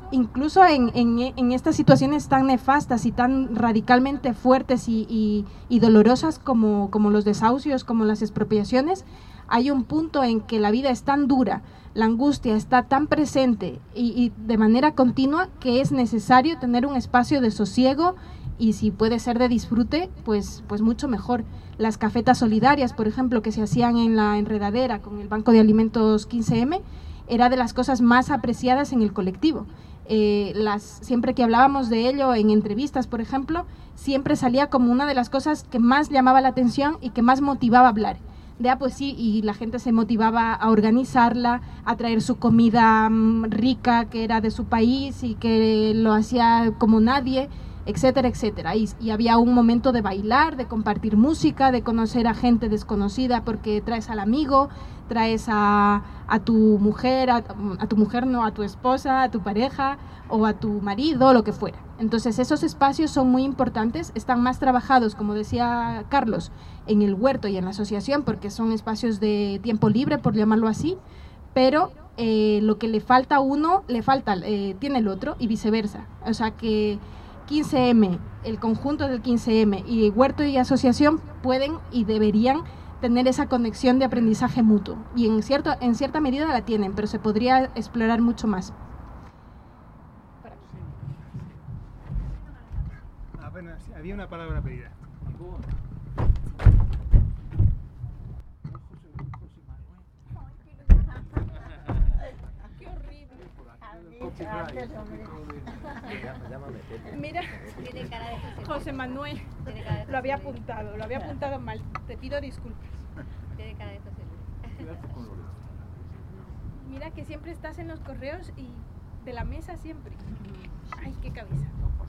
en estas situaciones tan nefastas y tan radicalmente fuertes y dolorosas como los desahucios, como las expropiaciones, hay un punto en que la vida es tan dura, la angustia está tan presente y de manera continua, que es necesario tener un espacio de sosiego, y si puede ser de disfrute, pues mucho mejor. Las cafetas solidarias, por ejemplo, que se hacían en la Enredadera con el Banco de Alimentos 15M, era de las cosas más apreciadas en el colectivo. Siempre que hablábamos de ello en entrevistas, por ejemplo, siempre salía como una de las cosas que más llamaba la atención y que más motivaba a hablar. Pues sí, y la gente se motivaba a organizarla, a traer su comida rica, que era de su país y que lo hacía como nadie, etcétera, etcétera. Y había un momento de bailar, de compartir música, de conocer a gente desconocida, porque traes al amigo, traes a tu mujer, a tu mujer no, a tu esposa, a tu pareja o a tu marido, lo que fuera. Entonces esos espacios son muy importantes, están más trabajados, como decía Carlos, en el huerto y en la asociación, porque son espacios de tiempo libre, por llamarlo así, pero lo que le falta a uno, tiene el otro, y viceversa. O sea que 15M, el conjunto del 15M y huerto y asociación pueden y deberían tener esa conexión de aprendizaje mutuo, y en cierta medida la tienen, pero se podría explorar mucho más. Bueno, había una palabra pedida. Qué horrible. Mira, José Manuel, lo había apuntado mal, te pido disculpas. Mira que siempre estás en los correos y de la mesa siempre. Ay, qué cabeza.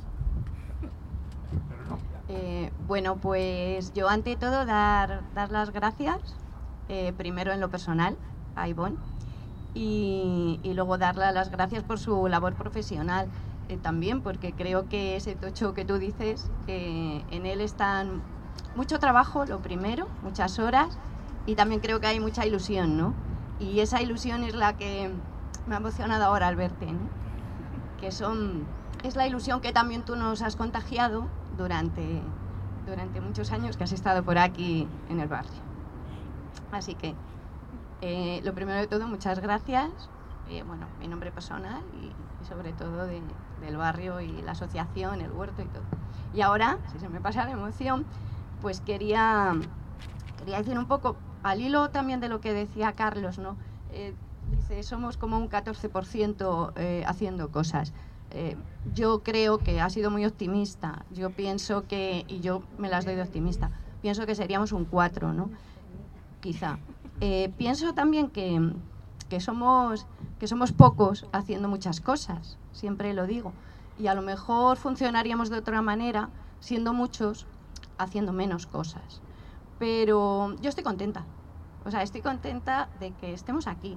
Bueno, pues yo ante todo dar las gracias, primero en lo personal, a Ivonne, y luego darle las gracias por su labor profesional también, porque creo que ese tocho que tú dices, en él están mucho trabajo, lo primero, muchas horas, y también creo que hay mucha ilusión, ¿no? Y esa ilusión es la que me ha emocionado ahora al verte, ¿no? Que es la ilusión que también tú nos has contagiado durante muchos años que has estado por aquí en el barrio. Así que, lo primero de todo, muchas gracias, bueno, mi nombre personal y sobre todo del barrio y la asociación, el huerto y todo. Y ahora, si se me pasa la emoción, pues quería decir un poco, al hilo también de lo que decía Carlos, ¿no? Dice, somos como un 14% haciendo cosas. Yo creo que ha sido muy optimista. Yo pienso que, y yo me las doy de optimista, pienso que seríamos un 4, ¿no? Quizá. Pienso también que somos pocos haciendo muchas cosas, siempre lo digo, y a lo mejor funcionaríamos de otra manera siendo muchos haciendo menos cosas. Pero yo estoy contenta, o sea, estoy contenta de que estemos aquí.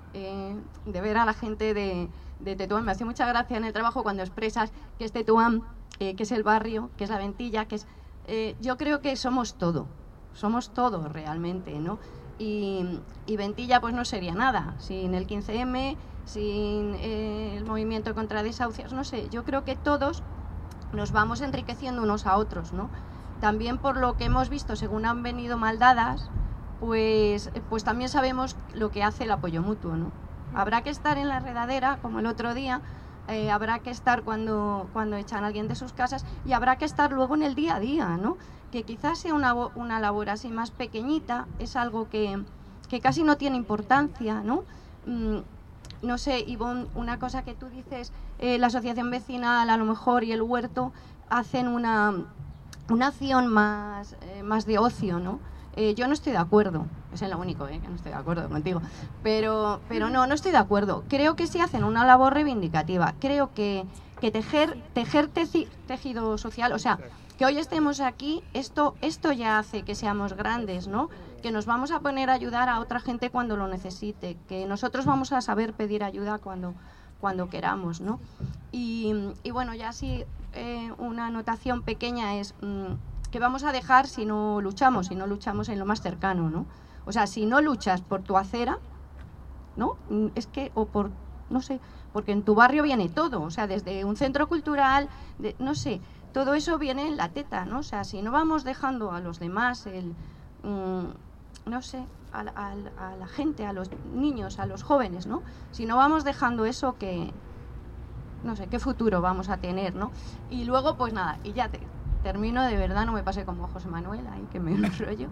de ver a la gente de Tetuán. Me hace mucha gracia en el trabajo cuando expresas que es Tetuán, que es el barrio, que es la Ventilla, que es... yo creo que somos todo realmente, ¿no? Y Ventilla pues no sería nada sin el 15M, sin el movimiento contra desahucios, no sé, yo creo que todos nos vamos enriqueciendo unos a otros, ¿no? También por lo que hemos visto, según han venido maldadas, pues también sabemos lo que hace el apoyo mutuo, ¿no? Habrá que estar en la redadera, como el otro día, habrá que estar cuando echan a alguien de sus casas, y habrá que estar luego en el día a día, ¿no? Que quizás sea una labor así más pequeñita, es algo que casi no tiene importancia, ¿no? No sé, Ivonne, una cosa que tú dices, la asociación vecinal a lo mejor y el huerto hacen una acción más de ocio, ¿no? Yo no estoy de acuerdo, es lo único, que no estoy de acuerdo contigo, pero no estoy de acuerdo. Creo que sí hacen una labor reivindicativa, creo que tejer tejido social, o sea, que hoy estemos aquí, esto ya hace que seamos grandes, ¿no? Que nos vamos a poner a ayudar a otra gente cuando lo necesite, que nosotros vamos a saber pedir ayuda cuando queramos, ¿no? Y bueno, ya sí, una anotación pequeña es que vamos a dejar si no luchamos en lo más cercano, ¿no? O sea, si no luchas por tu acera, ¿no? Es que, o por, no sé, porque en tu barrio viene todo, o sea, desde un centro cultural, no sé, todo eso viene en la teta, ¿no? O sea, si no vamos dejando a los demás no sé, a la gente, a los niños, a los jóvenes, ¿no? Si no vamos dejando eso, que no sé, qué futuro vamos a tener, ¿no? Y luego, pues nada, y ya termino, de verdad, no me pase como José Manuel, ahí que me enrollo,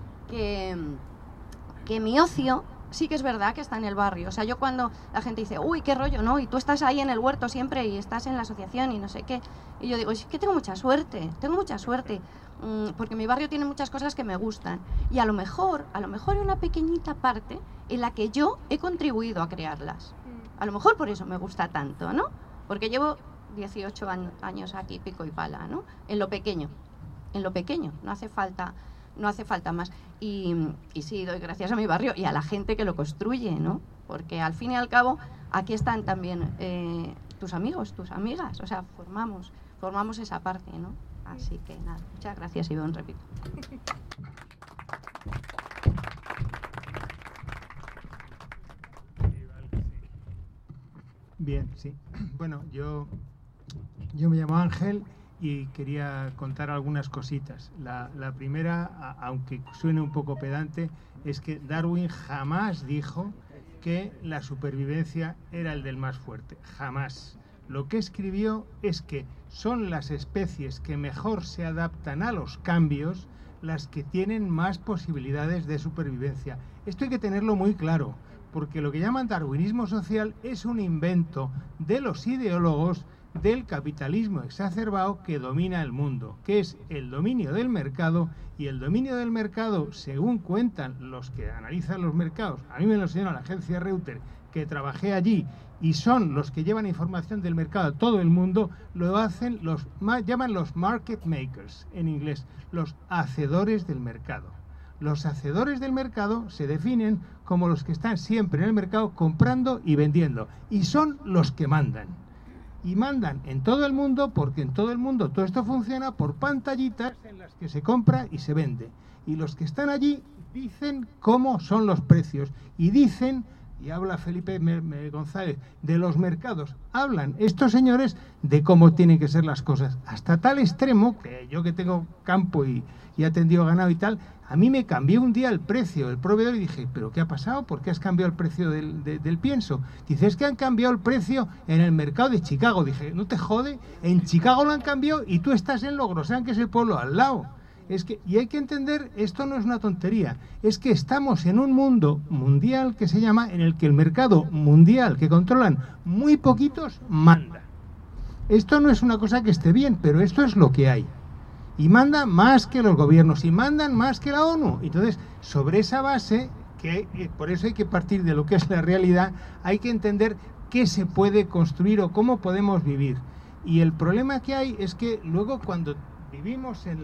que mi ocio sí que es verdad que está en el barrio. O sea, yo cuando la gente dice, uy, qué rollo, ¿no? Y tú estás ahí en el huerto siempre y estás en la asociación y no sé qué. Y yo digo, es que tengo mucha suerte, porque mi barrio tiene muchas cosas que me gustan. Y a lo mejor hay una pequeñita parte en la que yo he contribuido a crearlas. A lo mejor por eso me gusta tanto, ¿no? Porque llevo 18 años aquí, pico y pala, ¿no? En lo pequeño, no hace falta más. Y sí, doy gracias a mi barrio y a la gente que lo construye, ¿no? Porque al fin y al cabo, aquí están también tus amigos, tus amigas, o sea, formamos esa parte, ¿no? Así que nada, muchas gracias, Ivonne, repito. Bien, sí. Bueno, yo me llamo Ángel y quería contar algunas cositas. La primera, aunque suene un poco pedante, es que Darwin jamás dijo que la supervivencia era el del más fuerte. Jamás. Lo que escribió es que son las especies que mejor se adaptan a los cambios las que tienen más posibilidades de supervivencia. Esto hay que tenerlo muy claro, porque lo que llaman darwinismo social es un invento de los ideólogos del capitalismo exacerbado que domina el mundo, que es el dominio del mercado, y el dominio del mercado, según cuentan los que analizan los mercados, a mí me lo enseñó la agencia Reuter, que trabajé allí, y son los que llevan información del mercado a todo el mundo, lo hacen llaman los market makers, en inglés, los hacedores del mercado. Los hacedores del mercado se definen como los que están siempre en el mercado comprando y vendiendo, y son los que mandan. Y mandan en todo el mundo, porque en todo el mundo todo esto funciona por pantallitas en las que se compra y se vende. Y los que están allí dicen cómo son los precios, y dicen, y habla Felipe González, de los mercados. Hablan estos señores de cómo tienen que ser las cosas, hasta tal extremo que yo, que tengo campo y he atendido ganado y tal, a mí me cambió un día el precio del proveedor y dije, ¿pero qué ha pasado? ¿Por qué has cambiado el precio del pienso? Dice, es que han cambiado el precio en el mercado de Chicago. Dije, no te jode, en Chicago lo han cambiado y tú estás en Logrosán, que es el pueblo al lado. Y hay que entender, esto no es una tontería, es que estamos en un mundo mundial que se llama, en el que el mercado mundial, que controlan muy poquitos, manda. Esto no es una cosa que esté bien, pero esto es lo que hay. Y mandan más que los gobiernos, y mandan más que la ONU. Entonces, sobre esa base, que por eso hay que partir de lo que es la realidad, hay que entender qué se puede construir o cómo podemos vivir. Y el problema que hay es que luego, cuando vivimos en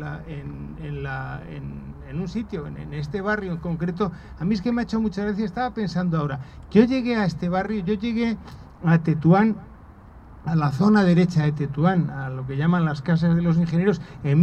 un sitio, en este barrio en concreto. A mí es que me ha hecho mucha gracia, estaba pensando ahora, yo llegué a este barrio, yo llegué a Tetuán, a la zona derecha de Tetuán, a lo que llaman las casas de los ingenieros, en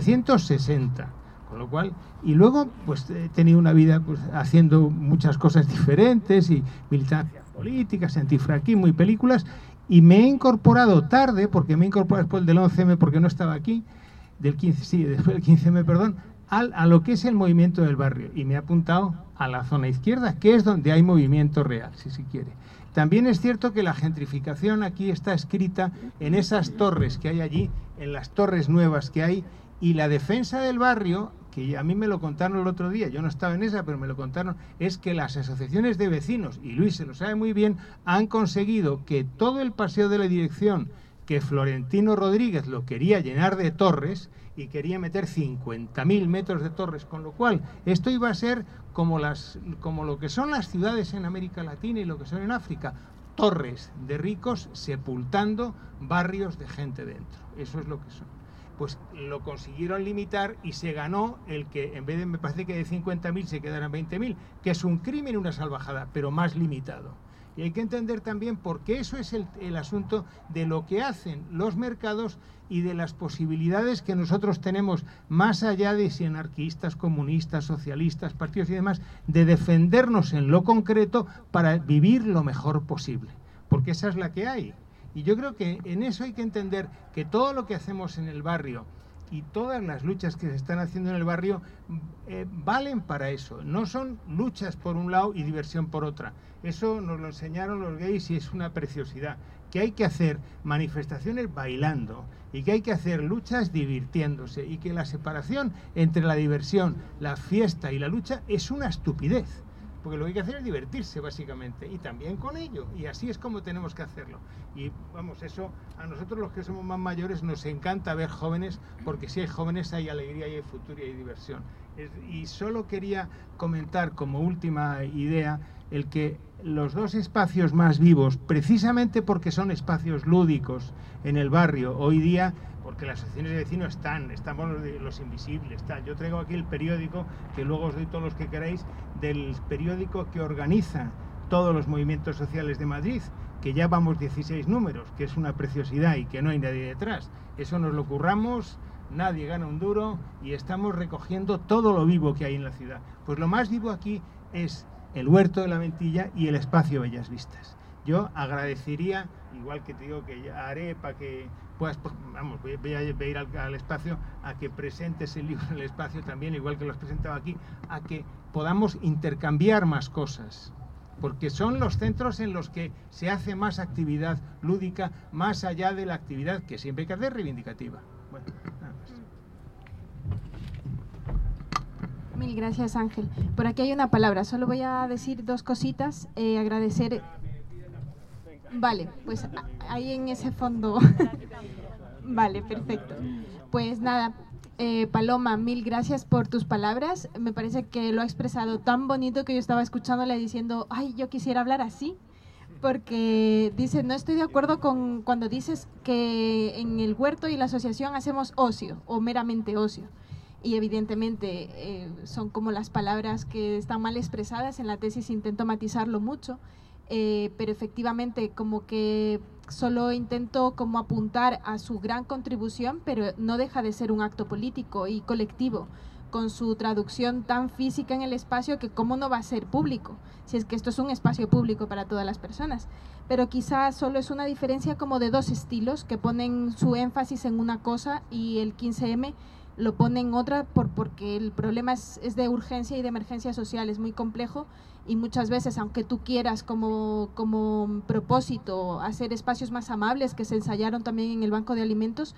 1960. Con lo cual, y luego pues he tenido una vida pues haciendo muchas cosas diferentes y militancias políticas, antifranquismo y películas, y me he incorporado tarde, porque me he incorporado después del 11M, porque no estaba aquí, del 15, sí, después del 15M, perdón, a lo que es el movimiento del barrio, y me he apuntado a la zona izquierda, que es donde hay movimiento real, si se quiere. También es cierto que la gentrificación aquí está escrita en esas torres que hay allí, en las torres nuevas que hay, y la defensa del barrio, que a mí me lo contaron el otro día, yo no estaba en esa, pero me lo contaron, es que las asociaciones de vecinos, y Luis se lo sabe muy bien, han conseguido que todo el paseo de la Dirección, que Florentino Rodríguez lo quería llenar de torres, y quería meter 50.000 metros de torres, con lo cual esto iba a ser como lo que son las ciudades en América Latina y lo que son en África, torres de ricos sepultando barrios de gente dentro. Eso es lo que son. Pues lo consiguieron limitar y se ganó el que, en vez de, me parece que de 50.000 se quedaran 20.000, que es un crimen, una salvajada, pero más limitado. Y hay que entender también porque eso es el asunto de lo que hacen los mercados y de las posibilidades que nosotros tenemos, más allá de si anarquistas, comunistas, socialistas, partidos y demás, de defendernos en lo concreto para vivir lo mejor posible, porque esa es la que hay. Y yo creo que en eso hay que entender que todo lo que hacemos en el barrio y todas las luchas que se están haciendo en el barrio valen para eso. No son luchas por un lado y diversión por otra. Eso nos lo enseñaron los gays y es una preciosidad. Que hay que hacer manifestaciones bailando y que hay que hacer luchas divirtiéndose y que la separación entre la diversión, la fiesta y la lucha es una estupidez. Porque lo que hay que hacer es divertirse, básicamente, y también con ello, y así es como tenemos que hacerlo. Y vamos, eso a nosotros los que somos más mayores nos encanta ver jóvenes, porque si hay jóvenes hay alegría y hay futuro y hay diversión. Y solo quería comentar como última idea el que los dos espacios más vivos, precisamente porque son espacios lúdicos en el barrio hoy día, porque las asociaciones de vecinos estamos los invisibles, yo traigo aquí el periódico, que luego os doy todos los que queráis, del periódico que organiza todos los movimientos sociales de Madrid, que ya vamos 16 números, que es una preciosidad y que no hay nadie detrás. Eso nos lo curramos, nadie gana un duro y estamos recogiendo todo lo vivo que hay en la ciudad. Pues lo más vivo aquí es el Huerto de la Ventilla y el espacio Bellas Vistas. Yo agradecería, igual que te digo que haré para que puedas, vamos, voy a ir al espacio a que presentes el libro en el espacio también, igual que lo has presentado aquí, a que podamos intercambiar más cosas, porque son los centros en los que se hace más actividad lúdica, más allá de la actividad que siempre hay que hacer reivindicativa. Bueno, nada más. Mil gracias, Ángel. Por aquí hay una palabra, solo voy a decir dos cositas, agradecer... Vale, pues ahí en ese fondo. Vale, perfecto. Pues nada, Paloma, mil gracias por tus palabras. Me parece que lo ha expresado tan bonito que yo estaba escuchándole diciendo, ay, yo quisiera hablar así. Porque dice, no estoy de acuerdo con cuando dices que en el huerto y la asociación hacemos ocio o meramente ocio. Y evidentemente son como las palabras que están mal expresadas en la tesis, intento matizarlo mucho. Pero efectivamente como que solo intento como apuntar a su gran contribución, pero no deja de ser un acto político y colectivo, con su traducción tan física en el espacio que cómo no va a ser público, si es que esto es un espacio público para todas las personas. Pero quizás solo es una diferencia como de dos estilos que ponen su énfasis en una cosa y el 15M lo pone en otra porque el problema es de urgencia y de emergencia social, es muy complejo. Y muchas veces, aunque tú quieras como propósito hacer espacios más amables que se ensayaron también en el Banco de Alimentos,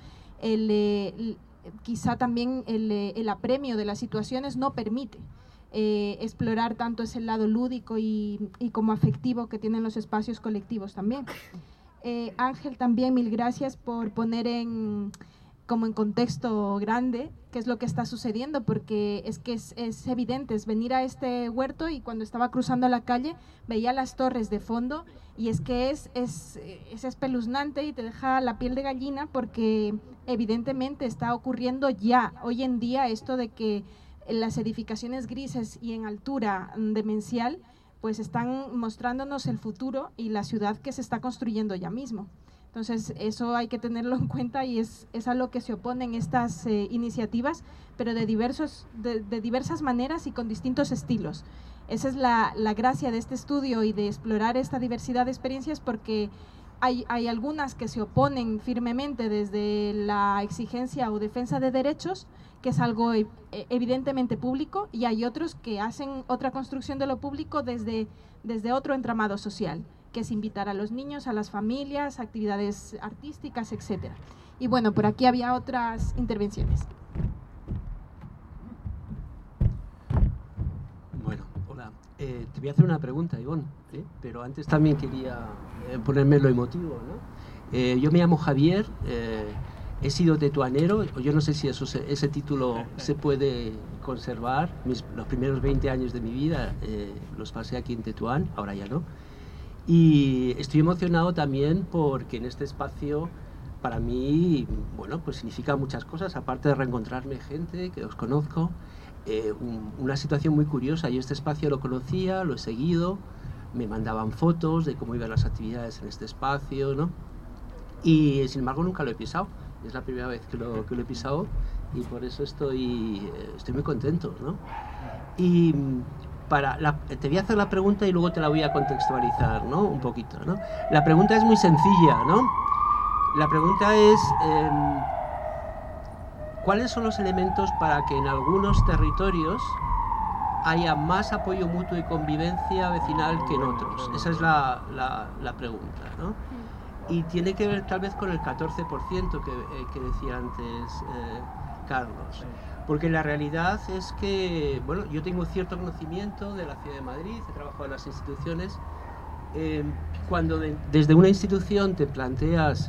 quizá también el apremio de las situaciones no permite explorar tanto ese lado lúdico y como afectivo que tienen los espacios colectivos también. Ángel, también mil gracias por poner como en contexto grande qué es lo que está sucediendo, porque es que es evidente, es venir a este huerto y cuando estaba cruzando la calle veía las torres de fondo y es que es espeluznante y te deja la piel de gallina porque evidentemente está ocurriendo ya hoy en día esto de que las edificaciones grises y en altura demencial pues están mostrándonos el futuro y la ciudad que se está construyendo ya mismo. Entonces, eso hay que tenerlo en cuenta y es a lo que se oponen estas iniciativas, pero de diversas maneras y con distintos estilos. Esa es la gracia de este estudio y de explorar esta diversidad de experiencias, porque hay algunas que se oponen firmemente desde la exigencia o defensa de derechos, que es algo evidentemente público, y hay otros que hacen otra construcción de lo público desde otro entramado social, que es invitar a los niños, a las familias, actividades artísticas, etcétera. Y bueno, por aquí había otras intervenciones. Bueno, hola. Te voy a hacer una pregunta, Ivonne, pero antes también quería ponerme lo emotivo, ¿no? Yo me llamo Javier, he sido tetuanero, yo no sé si ese título se puede conservar. Los primeros 20 años de mi vida los pasé aquí en Tetuán, ahora ya no. Y estoy emocionado también porque en este espacio, para mí, bueno, pues significa muchas cosas, aparte de reencontrarme gente que os conozco, una situación muy curiosa. Yo este espacio lo conocía, lo he seguido, me mandaban fotos de cómo iban las actividades en este espacio, ¿no? Y sin embargo nunca lo he pisado, es la primera vez que lo he pisado y por eso estoy muy contento, ¿no? Y te voy a hacer la pregunta y luego te la voy a contextualizar, ¿no? Un poquito, ¿no? La pregunta es muy sencilla, ¿no? La pregunta es ¿cuáles son los elementos para que en algunos territorios haya más apoyo mutuo y convivencia vecinal que en otros? Esa es la pregunta, ¿no? Y tiene que ver tal vez con el 14% que decía antes Carlos. Porque la realidad es que, bueno, yo tengo cierto conocimiento de la Ciudad de Madrid, he trabajado en las instituciones. Cuando desde una institución te planteas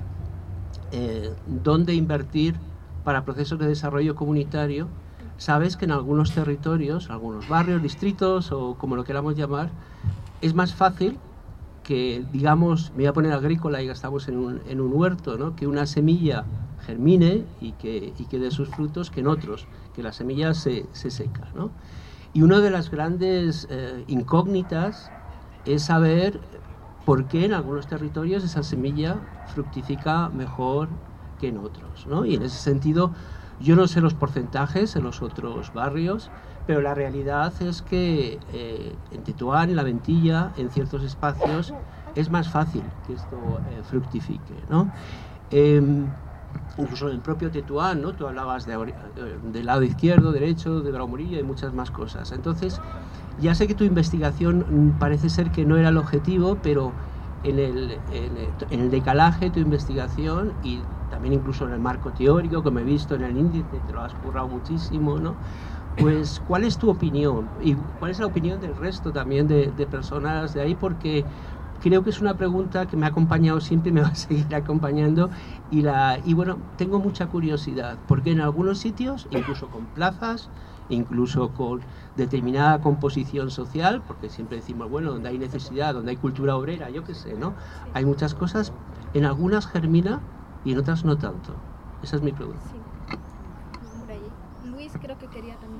dónde invertir para procesos de desarrollo comunitario, sabes que en algunos territorios, algunos barrios, distritos o como lo queramos llamar, es más fácil que, digamos, me voy a poner agrícola y gastamos en un huerto, ¿no? Que una semilla germine y que dé sus frutos que en otros, que la semilla se seca, ¿no? Y una de las grandes incógnitas es saber por qué en algunos territorios esa semilla fructifica mejor que en otros, ¿no? Y en ese sentido, yo no sé los porcentajes en los otros barrios, pero la realidad es que en Tetuán, en La Ventilla, en ciertos espacios, es más fácil que esto fructifique, ¿no? Incluso en el propio Tetuán, ¿no? Tú hablabas del lado izquierdo, derecho, de Braumorillo y muchas más cosas. Entonces, ya sé que tu investigación parece ser que no era el objetivo, pero en el decalaje de tu investigación y también incluso en el marco teórico que me he visto en el índice, te lo has currado muchísimo, ¿no? Pues, ¿cuál es tu opinión? Y ¿cuál es la opinión del resto también de personas de ahí? Porque creo que es una pregunta que me ha acompañado siempre y me va a seguir acompañando y bueno, tengo mucha curiosidad, porque en algunos sitios, incluso con plazas, incluso con determinada composición social, porque siempre decimos, bueno, donde hay necesidad, donde hay cultura obrera, yo qué sé, ¿no? Hay muchas cosas, en algunas germina y en otras no tanto. Esa es mi pregunta. Sí. Por ahí. Luis creo que quería también.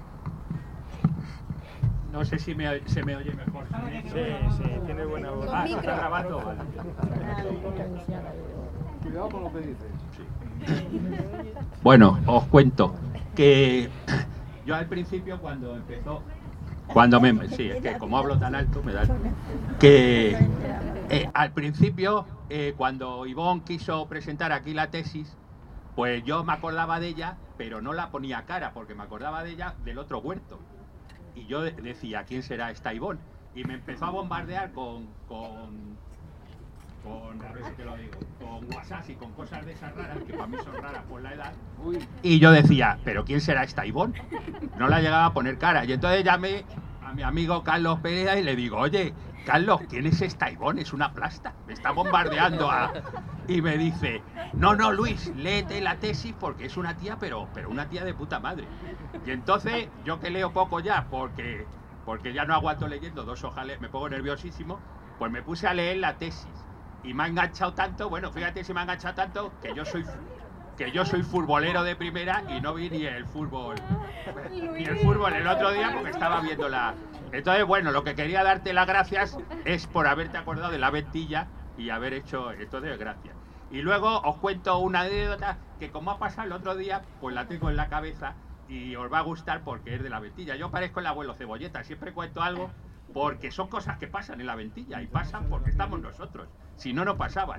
No sé si se me oye mejor. Sí, tiene buena voz. ¿Está grabando? Vale. Cuidado con lo que dices. Sí. Bueno, os cuento que yo al principio cuando empezó... sí, es que como hablo tan alto me da... Que al principio, cuando Ivonne quiso presentar aquí la tesis, pues yo me acordaba de ella, pero no la ponía cara, porque me acordaba de ella del otro huerto. Y yo decía, ¿quién será esta Ivonne? Y me empezó a bombardear con a ver si te lo digo, con WhatsApp y con cosas de esas raras, que para mí son raras por la edad. Y yo decía, ¿pero quién será esta Ivonne? No la llegaba a poner cara. Y entonces llamé a mi amigo Carlos Pérez y le digo, oye, Carlos, ¿quién es esta Ivonne? Es una plasta, me está bombardeando. Y me dice, no, Luis, léete la tesis porque es una tía, pero una tía de puta madre. Y entonces, yo que leo poco ya, porque ya no aguanto leyendo 2 hojas, me pongo nerviosísimo, pues me puse a leer la tesis. Y me ha enganchado tanto, bueno, fíjate si me ha enganchado tanto, que yo soy futbolero de primera y no vi ni el fútbol el otro día porque estaba viendo la... Entonces, bueno, lo que quería darte las gracias es por haberte acordado de la ventilla y haber hecho... Entonces, gracias. Y luego os cuento una anécdota que, como ha pasado el otro día, pues la tengo en la cabeza y os va a gustar porque es de la ventilla. Yo parezco el abuelo Cebolleta, siempre cuento algo porque son cosas que pasan en la ventilla y pasan porque estamos nosotros, si no, no pasaban.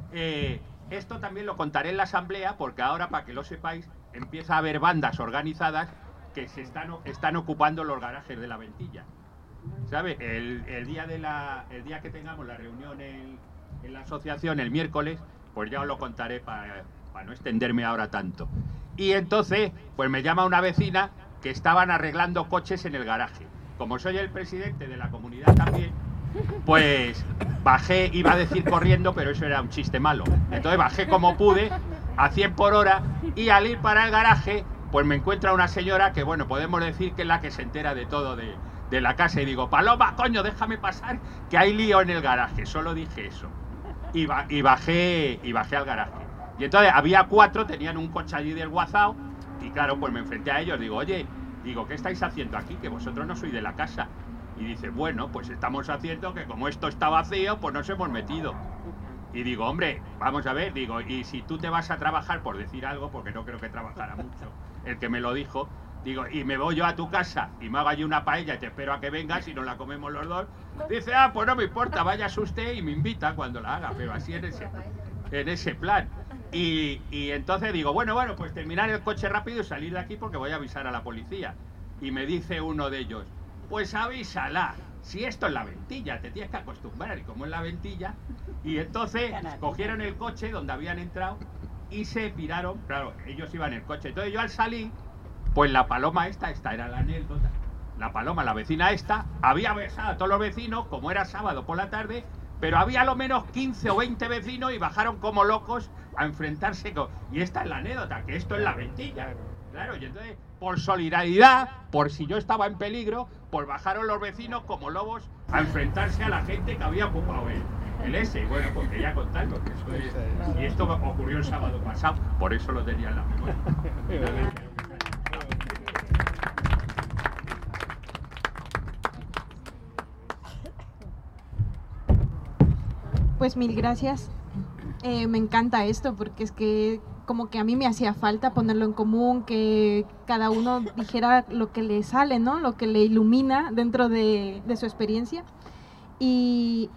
Esto también lo contaré en la asamblea porque ahora, para que lo sepáis, empieza a haber bandas organizadas que se están ocupando los garajes de la ventilla. ¿Sabe? El día que tengamos la reunión en la asociación, el miércoles, pues ya os lo contaré para no extenderme ahora tanto. Y entonces, pues me llama una vecina que estaban arreglando coches en el garaje. Como soy el presidente de la comunidad también, pues bajé, iba a decir corriendo, pero eso era un chiste malo. Entonces bajé como pude, a 100 por hora, y al ir para el garaje, pues me encuentra una señora que, bueno, podemos decir que es la que se entera de todo de la casa. Y digo, Paloma, coño, déjame pasar, que hay lío en el garaje. Solo dije eso. Y bajé al garaje. Y entonces había 4, tenían un coche allí desguazado, y claro, pues me enfrenté a ellos. Digo, oye, ¿qué estáis haciendo aquí? Que vosotros no sois de la casa. Y dice, bueno, pues estamos haciendo que como esto está vacío, pues nos hemos metido. Y digo, hombre, vamos a ver, digo, y si tú te vas a trabajar, por decir algo, porque no creo que trabajara mucho, el que me lo dijo, digo, y me voy yo a tu casa y me hago allí una paella y te espero a que vengas y nos la comemos los dos. Dice, pues no me importa, váyase usted y me invita cuando la haga, pero así en ese plan. Y entonces digo, bueno, pues terminar el coche rápido y salir de aquí porque voy a avisar a la policía. Y me dice uno de ellos, pues avísala, si esto es la ventilla, te tienes que acostumbrar, y como es la ventilla. Y entonces cogieron el coche donde habían entrado y se piraron, claro, ellos iban en el coche. Entonces yo al salir, pues la Paloma esta era la anécdota, la Paloma, la vecina esta, había besado a todos los vecinos, como era sábado por la tarde, pero había a lo menos 15 o 20 vecinos y bajaron como locos a enfrentarse con... Y esta es la anécdota, que esto es la ventilla. Claro, y entonces, por solidaridad, por si yo estaba en peligro, pues bajaron los vecinos como lobos a enfrentarse a la gente que había ocupado el ese. Y bueno, pues quería contarlo, que eso es... Y esto ocurrió el sábado pasado, por eso lo tenía en la memoria. Pues mil gracias. Me encanta esto porque es que como que a mí me hacía falta ponerlo en común, que cada uno dijera lo que le sale, ¿no? Lo que le ilumina dentro de su experiencia. Y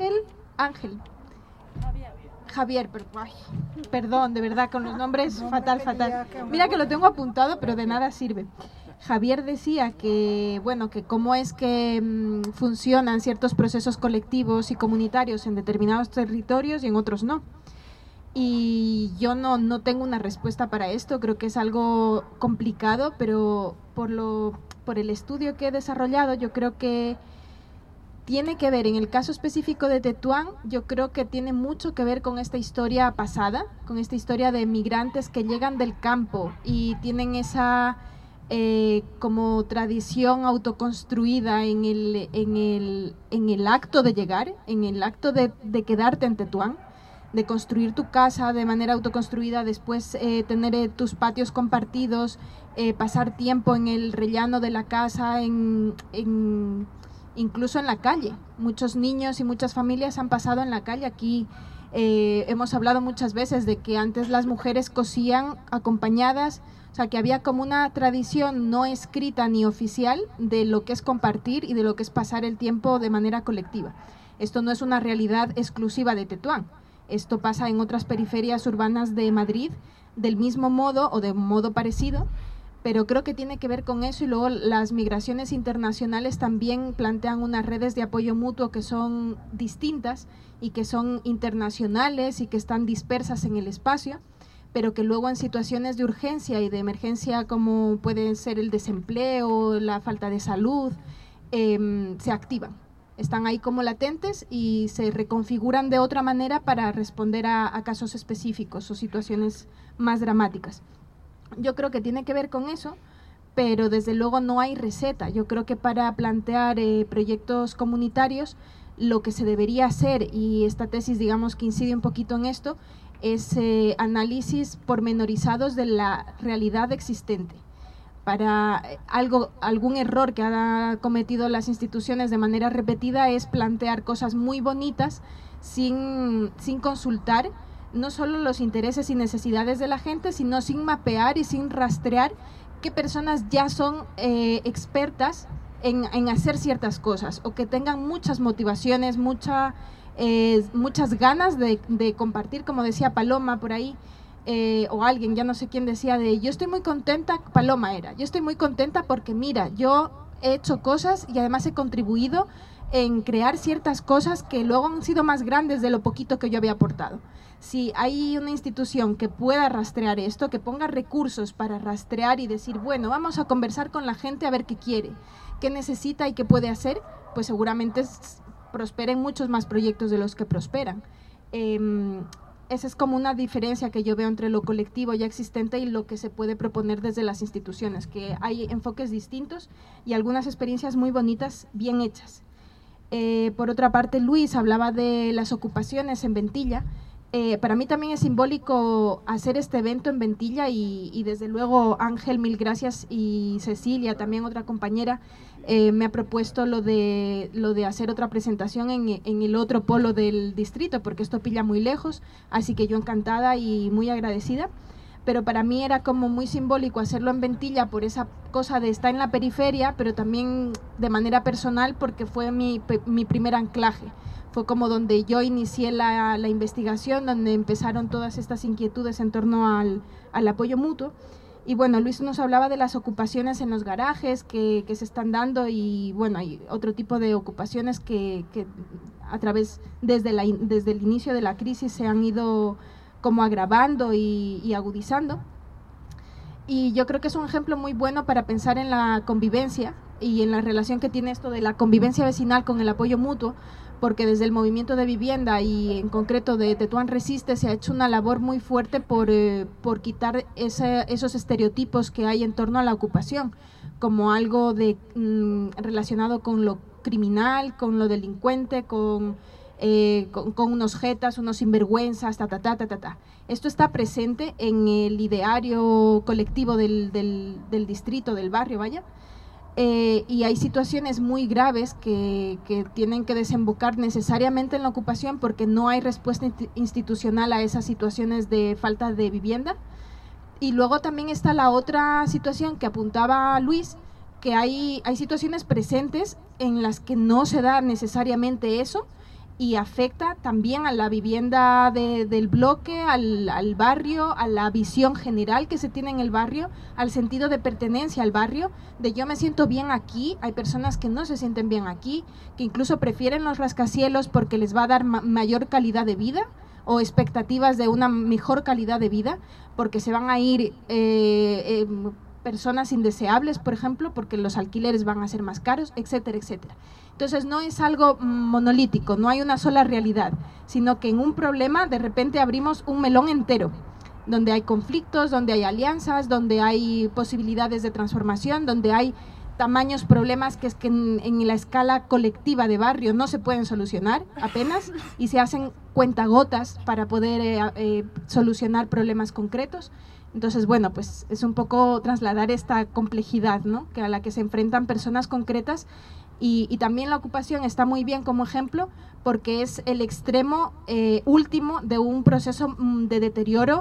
Javier, perdón, de verdad, con los nombres fatal. Mira que lo tengo apuntado, pero de nada sirve. Javier decía que, bueno, que cómo es que funcionan ciertos procesos colectivos y comunitarios en determinados territorios y en otros no. Y yo no tengo una respuesta para esto, creo que es algo complicado, pero por el estudio que he desarrollado, yo creo que tiene que ver, en el caso específico de Tetuán, yo creo que tiene mucho que ver con esta historia pasada, con esta historia de migrantes que llegan del campo y tienen esa como tradición autoconstruida en el acto de llegar, en el acto de quedarte en Tetuán, de construir tu casa de manera autoconstruida, después tener tus patios compartidos, pasar tiempo en el rellano de la casa, incluso en la calle. Muchos niños y muchas familias han pasado en la calle. Aquí hemos hablado muchas veces de que antes las mujeres cosían acompañadas, o sea que había como una tradición no escrita ni oficial de lo que es compartir y de lo que es pasar el tiempo de manera colectiva. Esto no es una realidad exclusiva de Tetuán. Esto pasa en otras periferias urbanas de Madrid del mismo modo o de un modo parecido, pero creo que tiene que ver con eso. Y luego las migraciones internacionales también plantean unas redes de apoyo mutuo que son distintas y que son internacionales y que están dispersas en el espacio, pero que luego en situaciones de urgencia y de emergencia como puede ser el desempleo, la falta de salud, se activan. están ahí como latentes y se reconfiguran de otra manera para responder a casos específicos o situaciones más dramáticas. Yo creo que tiene que ver con eso, pero desde luego no hay receta. Yo creo que para plantear proyectos comunitarios lo que se debería hacer, y esta tesis digamos que incide un poquito en esto, es análisis pormenorizados de la realidad existente. Para algún error que han cometido las instituciones de manera repetida es plantear cosas muy bonitas sin consultar no solo los intereses y necesidades de la gente, sino sin mapear y sin rastrear qué personas ya son expertas en hacer ciertas cosas o que tengan muchas motivaciones, muchas ganas de compartir, como decía Paloma por ahí, o alguien, ya no sé quién decía yo estoy muy contenta, Paloma era, yo estoy muy contenta porque mira, yo he hecho cosas y además he contribuido en crear ciertas cosas que luego han sido más grandes de lo poquito que yo había aportado. Si hay una institución que pueda rastrear esto, que ponga recursos para rastrear y decir, bueno, vamos a conversar con la gente a ver qué quiere, qué necesita y qué puede hacer, pues seguramente prosperen muchos más proyectos de los que prosperan. Esa es como una diferencia que yo veo entre lo colectivo ya existente y lo que se puede proponer desde las instituciones, que hay enfoques distintos y algunas experiencias muy bonitas, bien hechas. Por otra parte, Luis hablaba de las ocupaciones en Ventilla. Para mí también es simbólico hacer este evento en Ventilla y desde luego Ángel, mil gracias, y Cecilia, también otra compañera, me ha propuesto lo de hacer otra presentación en el otro polo del distrito, porque esto pilla muy lejos, así que yo encantada y muy agradecida. Pero para mí era como muy simbólico hacerlo en Ventilla por esa cosa de estar en la periferia, pero también de manera personal porque fue mi primer anclaje. Fue como donde yo inicié la investigación, donde empezaron todas estas inquietudes en torno al apoyo mutuo. Y bueno, Luis nos hablaba de las ocupaciones en los garajes que se están dando y bueno, hay otro tipo de ocupaciones que a través, desde el inicio de la crisis se han ido como agravando y agudizando. Y yo creo que es un ejemplo muy bueno para pensar en la convivencia y en la relación que tiene esto de la convivencia vecinal con el apoyo mutuo, porque desde el movimiento de vivienda y en concreto de Tetuán Resiste se ha hecho una labor muy fuerte por quitar esos estereotipos que hay en torno a la ocupación, como algo relacionado con lo criminal, con lo delincuente, con unos jetas, unos sinvergüenzas, Esto está presente en el ideario colectivo del distrito, del barrio, vaya. Y hay situaciones muy graves que tienen que desembocar necesariamente en la ocupación porque no hay respuesta institucional a esas situaciones de falta de vivienda. Y luego también está la otra situación que apuntaba Luis, que hay situaciones presentes en las que no se da necesariamente eso y afecta también a la vivienda del bloque, al barrio, a la visión general que se tiene en el barrio, al sentido de pertenencia al barrio, de yo me siento bien aquí. Hay personas que no se sienten bien aquí, que incluso prefieren los rascacielos porque les va a dar mayor calidad de vida o expectativas de una mejor calidad de vida, porque se van a ir personas indeseables, por ejemplo, porque los alquileres van a ser más caros, etcétera, etcétera. Entonces no es algo monolítico, no hay una sola realidad, sino que en un problema de repente abrimos un melón entero, donde hay conflictos, donde hay alianzas, donde hay posibilidades de transformación, donde hay tamaños problemas que es que en la escala colectiva de barrio no se pueden solucionar apenas y se hacen cuentagotas para poder solucionar problemas concretos. Entonces, bueno, pues es un poco trasladar esta complejidad, ¿no?, que a la que se enfrentan personas concretas. Y también la ocupación está muy bien como ejemplo porque es el extremo último de un proceso de deterioro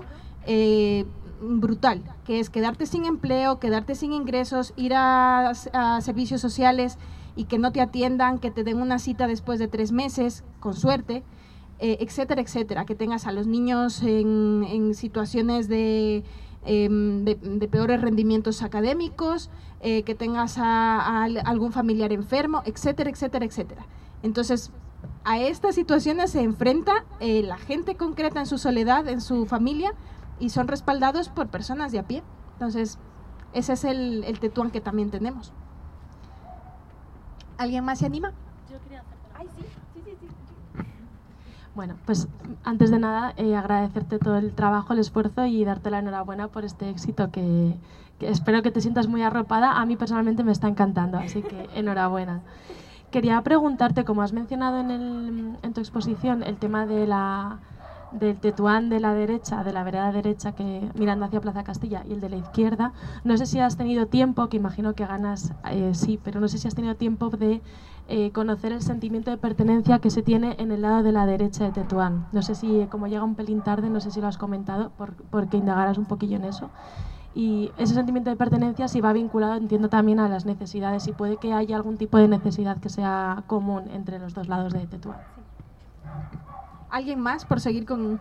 brutal, que es quedarte sin empleo, quedarte sin ingresos, ir a servicios sociales y que no te atiendan, que te den una cita después de 3 meses, con suerte, etcétera, etcétera, que tengas a los niños en situaciones de peores rendimientos académicos, que tengas a algún familiar enfermo, etcétera, etcétera, etcétera. Entonces, a estas situaciones se enfrenta la gente concreta en su soledad, en su familia, y son respaldados por personas de a pie. Entonces, ese es el Tetuán que también tenemos. ¿Alguien más se anima? Yo quería hacerte Bueno, pues antes de nada agradecerte todo el trabajo, el esfuerzo y darte la enhorabuena por este éxito que espero que te sientas muy arropada. A mí personalmente me está encantando, así que enhorabuena. Quería preguntarte, como has mencionado en tu exposición, el tema del Tetuán de la derecha, de la vereda derecha, que mirando hacia Plaza Castilla, y el de la izquierda. No sé si has tenido tiempo, que imagino que ganas, sí, pero no sé si has tenido tiempo de conocer el sentimiento de pertenencia que se tiene en el lado de la derecha de Tetuán. No sé si, como llega un pelín tarde, no sé si lo has comentado, porque indagaras un poquillo en eso. Y ese sentimiento de pertenencia si va vinculado, entiendo, también a las necesidades, y puede que haya algún tipo de necesidad que sea común entre los dos lados de Tetuán. ¿Alguien más por seguir con...?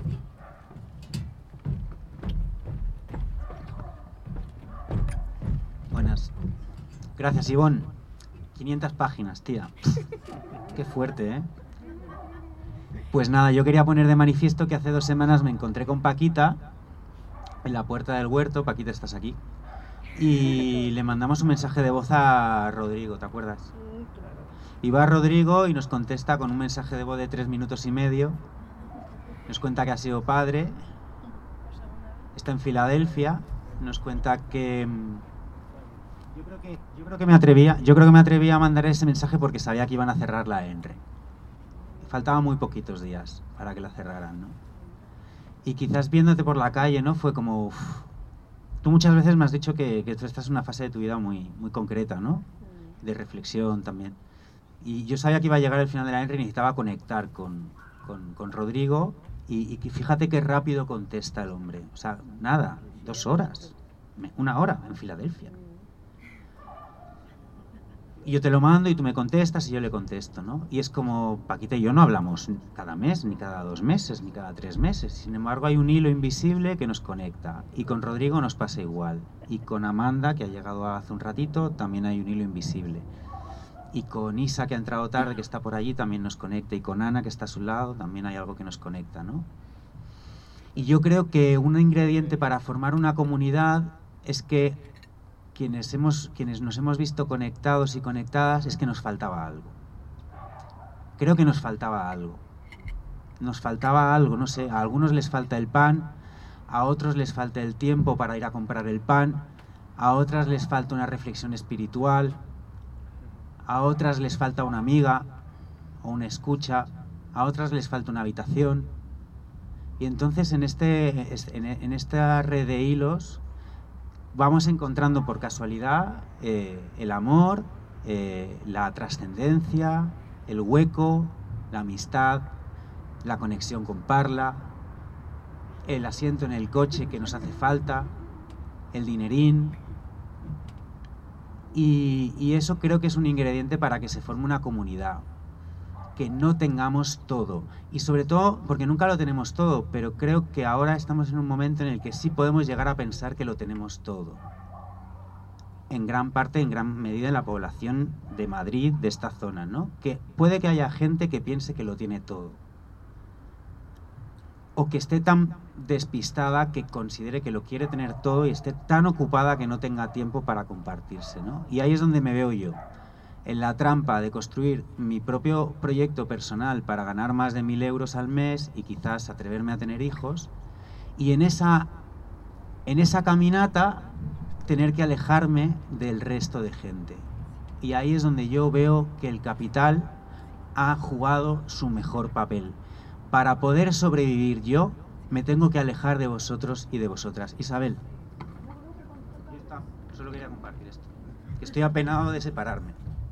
Buenas. Gracias, Ivonne. 500 páginas, tía. Qué fuerte, ¿eh? Pues nada, yo quería poner de manifiesto que hace 2 semanas me encontré con Paquita en la puerta del huerto. Paquita, estás aquí. Y le mandamos un mensaje de voz a Rodrigo, ¿te acuerdas? Y va Rodrigo y nos contesta con un mensaje de voz de 3 minutos y medio. Nos cuenta que ha sido padre, está en Filadelfia, nos cuenta que... Yo creo que me atrevía a mandar ese mensaje porque sabía que iban a cerrar la ENRE. Faltaban muy poquitos días para que la cerraran, ¿no? Y quizás viéndote por la calle, ¿no? Fue como... Tú muchas veces me has dicho que tú estás en una fase de tu vida muy, muy concreta, ¿no? De reflexión también. Y yo sabía que iba a llegar el final de la ENRE y necesitaba conectar con Rodrigo y fíjate qué rápido contesta el hombre. O sea, nada, 2 horas, 1 hora en Filadelfia. Y yo te lo mando y tú me contestas y yo le contesto, ¿no? Y es como, Paquita y yo no hablamos cada mes, ni cada 2 meses, ni cada 3 meses. Sin embargo, hay un hilo invisible que nos conecta. Y con Rodrigo nos pasa igual. Y con Amanda, que ha llegado hace un ratito, también hay un hilo invisible. Y con Isa, que ha entrado tarde, que está por allí, también nos conecta. Y con Ana, que está a su lado, también hay algo que nos conecta, ¿no? Y yo creo que un ingrediente para formar una comunidad es que quienes nos hemos visto conectados y conectadas es que nos faltaba algo. Creo que nos faltaba algo. Nos faltaba algo, no sé, a algunos les falta el pan, a otros les falta el tiempo para ir a comprar el pan, a otras les falta una reflexión espiritual, a otras les falta una amiga o una escucha, a otras les falta una habitación. Y entonces en esta red de hilos vamos encontrando por casualidad el amor, la trascendencia, el hueco, la amistad, la conexión con Parla, el asiento en el coche que nos hace falta, el dinerín. Y eso creo que es un ingrediente para que se forme una comunidad. Que no tengamos todo. Y sobre todo, porque nunca lo tenemos todo, pero creo que ahora estamos en un momento en el que sí podemos llegar a pensar que lo tenemos todo. En gran parte, en gran medida en la población de Madrid, de esta zona, ¿no? Que puede que haya gente que piense que lo tiene todo. O que esté tan despistada que considere que lo quiere tener todo y esté tan ocupada que no tenga tiempo para compartirse, ¿no? Y ahí es donde me veo yo. En la trampa de construir mi propio proyecto personal para ganar más de 1.000 euros al mes y quizás atreverme a tener hijos, y en esa caminata tener que alejarme del resto de gente. Y ahí es donde yo veo que el capital ha jugado su mejor papel. Para poder sobrevivir yo, me tengo que alejar de vosotros y de vosotras. Isabel, ya está, solo quería compartir esto, que estoy apenado de separarme.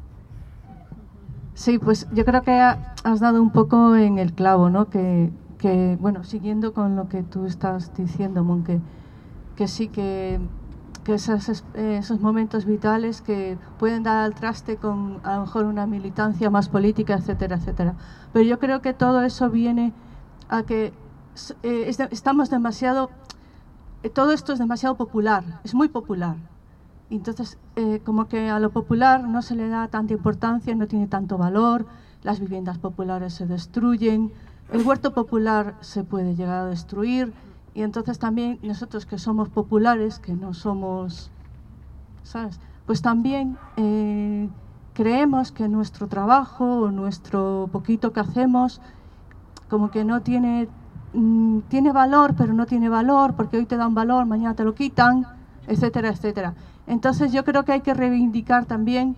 Sí, pues yo creo que has dado un poco en el clavo, ¿no? Que bueno, siguiendo con lo que tú estás diciendo, Mon, que sí que esos momentos vitales que pueden dar al traste con a lo mejor una militancia más política, etcétera, etcétera. Pero yo creo que todo eso viene a que estamos demasiado... todo esto es demasiado popular, es muy popular. Entonces, como que a lo popular no se le da tanta importancia, no tiene tanto valor, las viviendas populares se destruyen, el huerto popular se puede llegar a destruir, y entonces también nosotros que somos populares, que no somos, ¿sabes? Pues también creemos que nuestro trabajo o nuestro poquito que hacemos como que no tiene valor, pero no tiene valor, porque hoy te dan valor, mañana te lo quitan, etcétera, etcétera. Entonces yo creo que hay que reivindicar también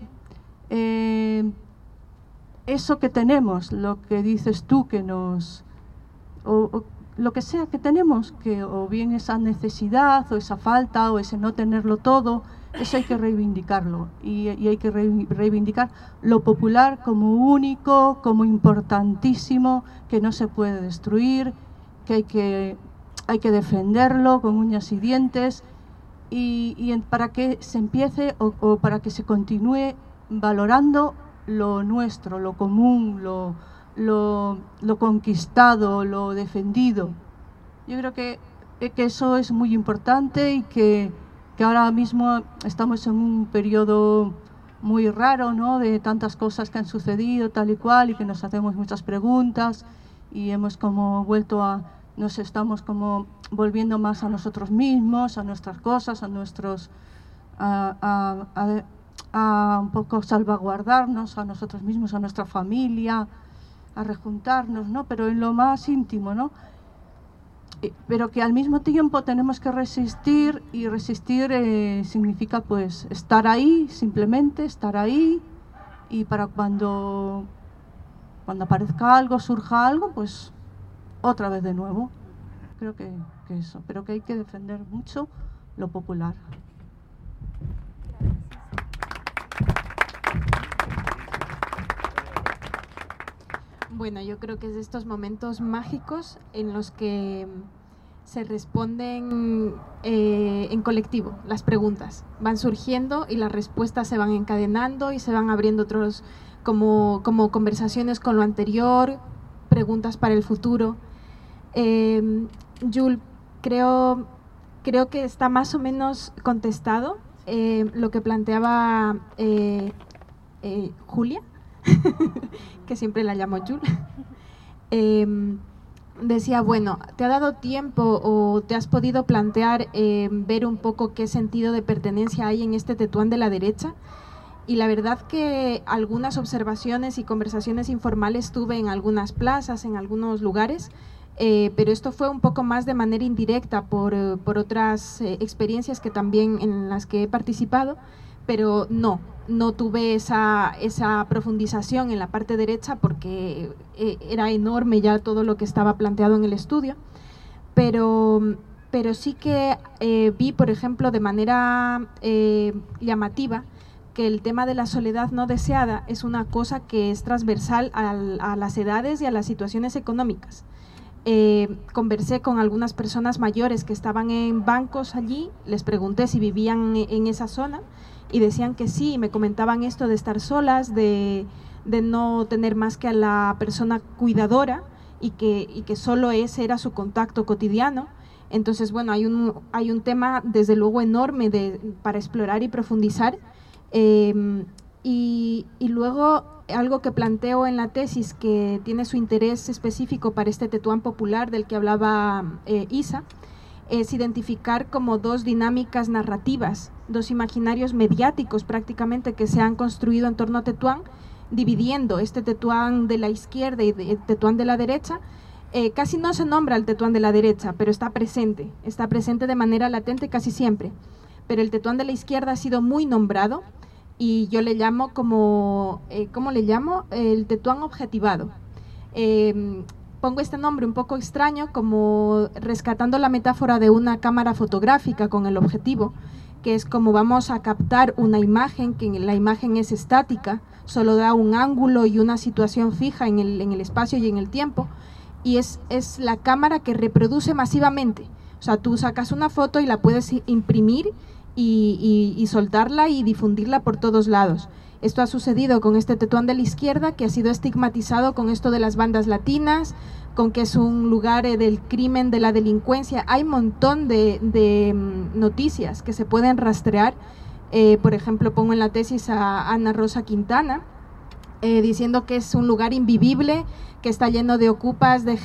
eso que tenemos, lo que dices tú, que nos... o lo que sea que tenemos, que o bien esa necesidad, o esa falta, o ese no tenerlo todo, eso hay que reivindicarlo. Y hay que reivindicar lo popular como único, como importantísimo, que no se puede destruir, que hay que defenderlo con uñas y dientes, para que se empiece o para que se continúe valorando lo nuestro, lo común, lo conquistado, lo defendido. Yo creo que eso es muy importante y que ahora mismo estamos en un periodo muy raro, ¿no?, de tantas cosas que han sucedido tal y cual, y que nos hacemos muchas preguntas y hemos como nos estamos como volviendo más a nosotros mismos, a nuestras cosas, a nuestros a un poco salvaguardarnos a nosotros mismos, a nuestra familia, a rejuntarnos, ¿no?, pero en lo más íntimo, ¿no?, pero que al mismo tiempo tenemos que resistir, y resistir significa pues estar ahí, simplemente estar ahí, y para cuando aparezca algo, surja algo, pues otra vez de nuevo. Creo que eso, pero que hay que defender mucho lo popular. Bueno, yo creo que es de estos momentos mágicos en los que se responden en colectivo las preguntas. Van surgiendo y las respuestas se van encadenando y se van abriendo otros como conversaciones con lo anterior, preguntas para el futuro. Jules, creo que está más o menos contestado lo que planteaba Julia, que siempre la llamo Jules. Decía, bueno, ¿te ha dado tiempo o te has podido plantear ver un poco qué sentido de pertenencia hay en este Tetuán de la derecha? Y la verdad que algunas observaciones y conversaciones informales tuve en algunas plazas, en algunos lugares, pero esto fue un poco más de manera indirecta por otras experiencias que también en las que he participado, pero no tuve esa profundización en la parte derecha porque era enorme ya todo lo que estaba planteado en el estudio, pero sí que vi, por ejemplo, de manera llamativa, que el tema de la soledad no deseada es una cosa que es transversal a las edades y a las situaciones económicas. Conversé con algunas personas mayores que estaban en bancos allí, les pregunté si vivían en esa zona y decían que sí, y me comentaban esto de estar solas, de no tener más que a la persona cuidadora y que solo ese era su contacto cotidiano. Entonces, bueno, hay un tema desde luego enorme para explorar y profundizar. Y luego algo que planteo en la tesis que tiene su interés específico para este Tetuán popular del que hablaba Isa, es identificar como dos dinámicas narrativas, dos imaginarios mediáticos prácticamente que se han construido en torno a Tetuán, dividiendo este Tetuán de la izquierda y el Tetuán de la derecha. Casi no se nombra el Tetuán de la derecha, pero está presente de manera latente casi siempre. Pero el Tetuán de la izquierda ha sido muy nombrado y yo le llamo como, ¿cómo le llamo? El Tetuán objetivado. Pongo este nombre un poco extraño como rescatando la metáfora de una cámara fotográfica con el objetivo, que es como vamos a captar una imagen, que la imagen es estática, solo da un ángulo y una situación fija en el espacio y en el tiempo, y es la cámara que reproduce masivamente. O sea, tú sacas una foto y la puedes imprimir y soltarla y difundirla por todos lados. Esto ha sucedido con este Tetuán de la izquierda, que ha sido estigmatizado con esto de las bandas latinas, con que es un lugar del crimen, de la delincuencia. Hay un montón de noticias que se pueden rastrear. Por ejemplo, pongo en la tesis a Ana Rosa Quintana, diciendo que es un lugar invivible, que está lleno de ocupas, de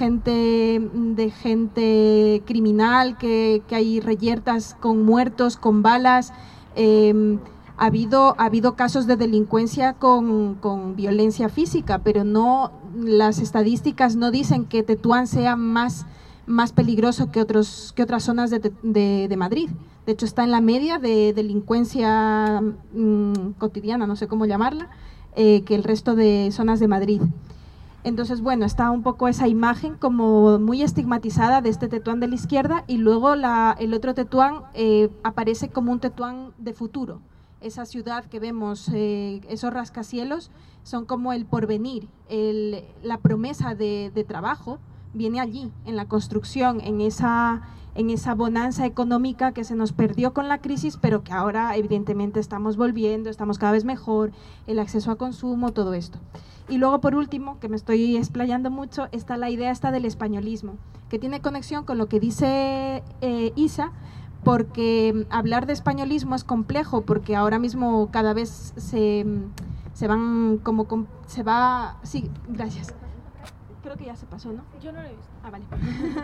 gente criminal, que hay reyertas con muertos, con balas. Ha habido casos de delincuencia con violencia física, pero no, las estadísticas no dicen que Tetuán sea más peligroso que otras zonas de Madrid. De hecho, está en la media de delincuencia cotidiana, no sé cómo llamarla, que el resto de zonas de Madrid. Entonces, bueno, está un poco esa imagen como muy estigmatizada de este Tetuán de la izquierda, y luego el otro Tetuán aparece como un Tetuán de futuro. Esa ciudad que vemos, esos rascacielos, son como el porvenir, la promesa de trabajo viene allí, en la construcción, en esa bonanza económica que se nos perdió con la crisis, pero que ahora evidentemente estamos volviendo, estamos cada vez mejor, el acceso a consumo, todo esto. Y luego, por último, que me estoy explayando mucho, está la idea del españolismo, que tiene conexión con lo que dice Isa, porque hablar de españolismo es complejo, porque ahora mismo cada vez se va... Sí, gracias. Creo que ya se pasó, ¿no? Yo no lo he visto. Ah, vale.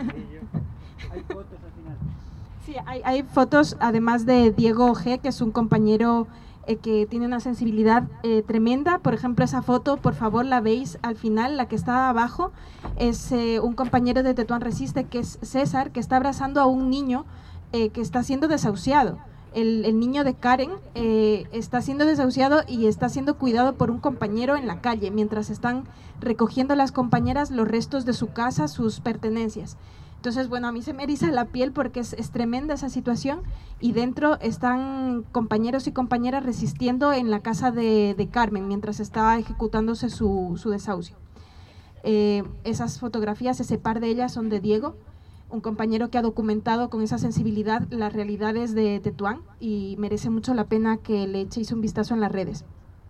Hay fotos al final. Sí, hay fotos, además de Diego G., que es un compañero que tiene una sensibilidad tremenda. Por ejemplo, esa foto, por favor, la veis al final, la que está abajo, es un compañero de Tetuán Resiste, que es César, que está abrazando a un niño que está siendo desahuciado. El niño de Karen está siendo desahuciado y está siendo cuidado por un compañero en la calle, mientras están recogiendo las compañeras los restos de su casa, sus pertenencias. Entonces, bueno, a mí se me eriza la piel porque es tremenda esa situación, y dentro están compañeros y compañeras resistiendo en la casa de Carmen mientras está ejecutándose su desahucio. Esas fotografías, ese par de ellas, son de Diego, un compañero que ha documentado con esa sensibilidad las realidades de Tetuán, y merece mucho la pena que le echéis un vistazo en las redes.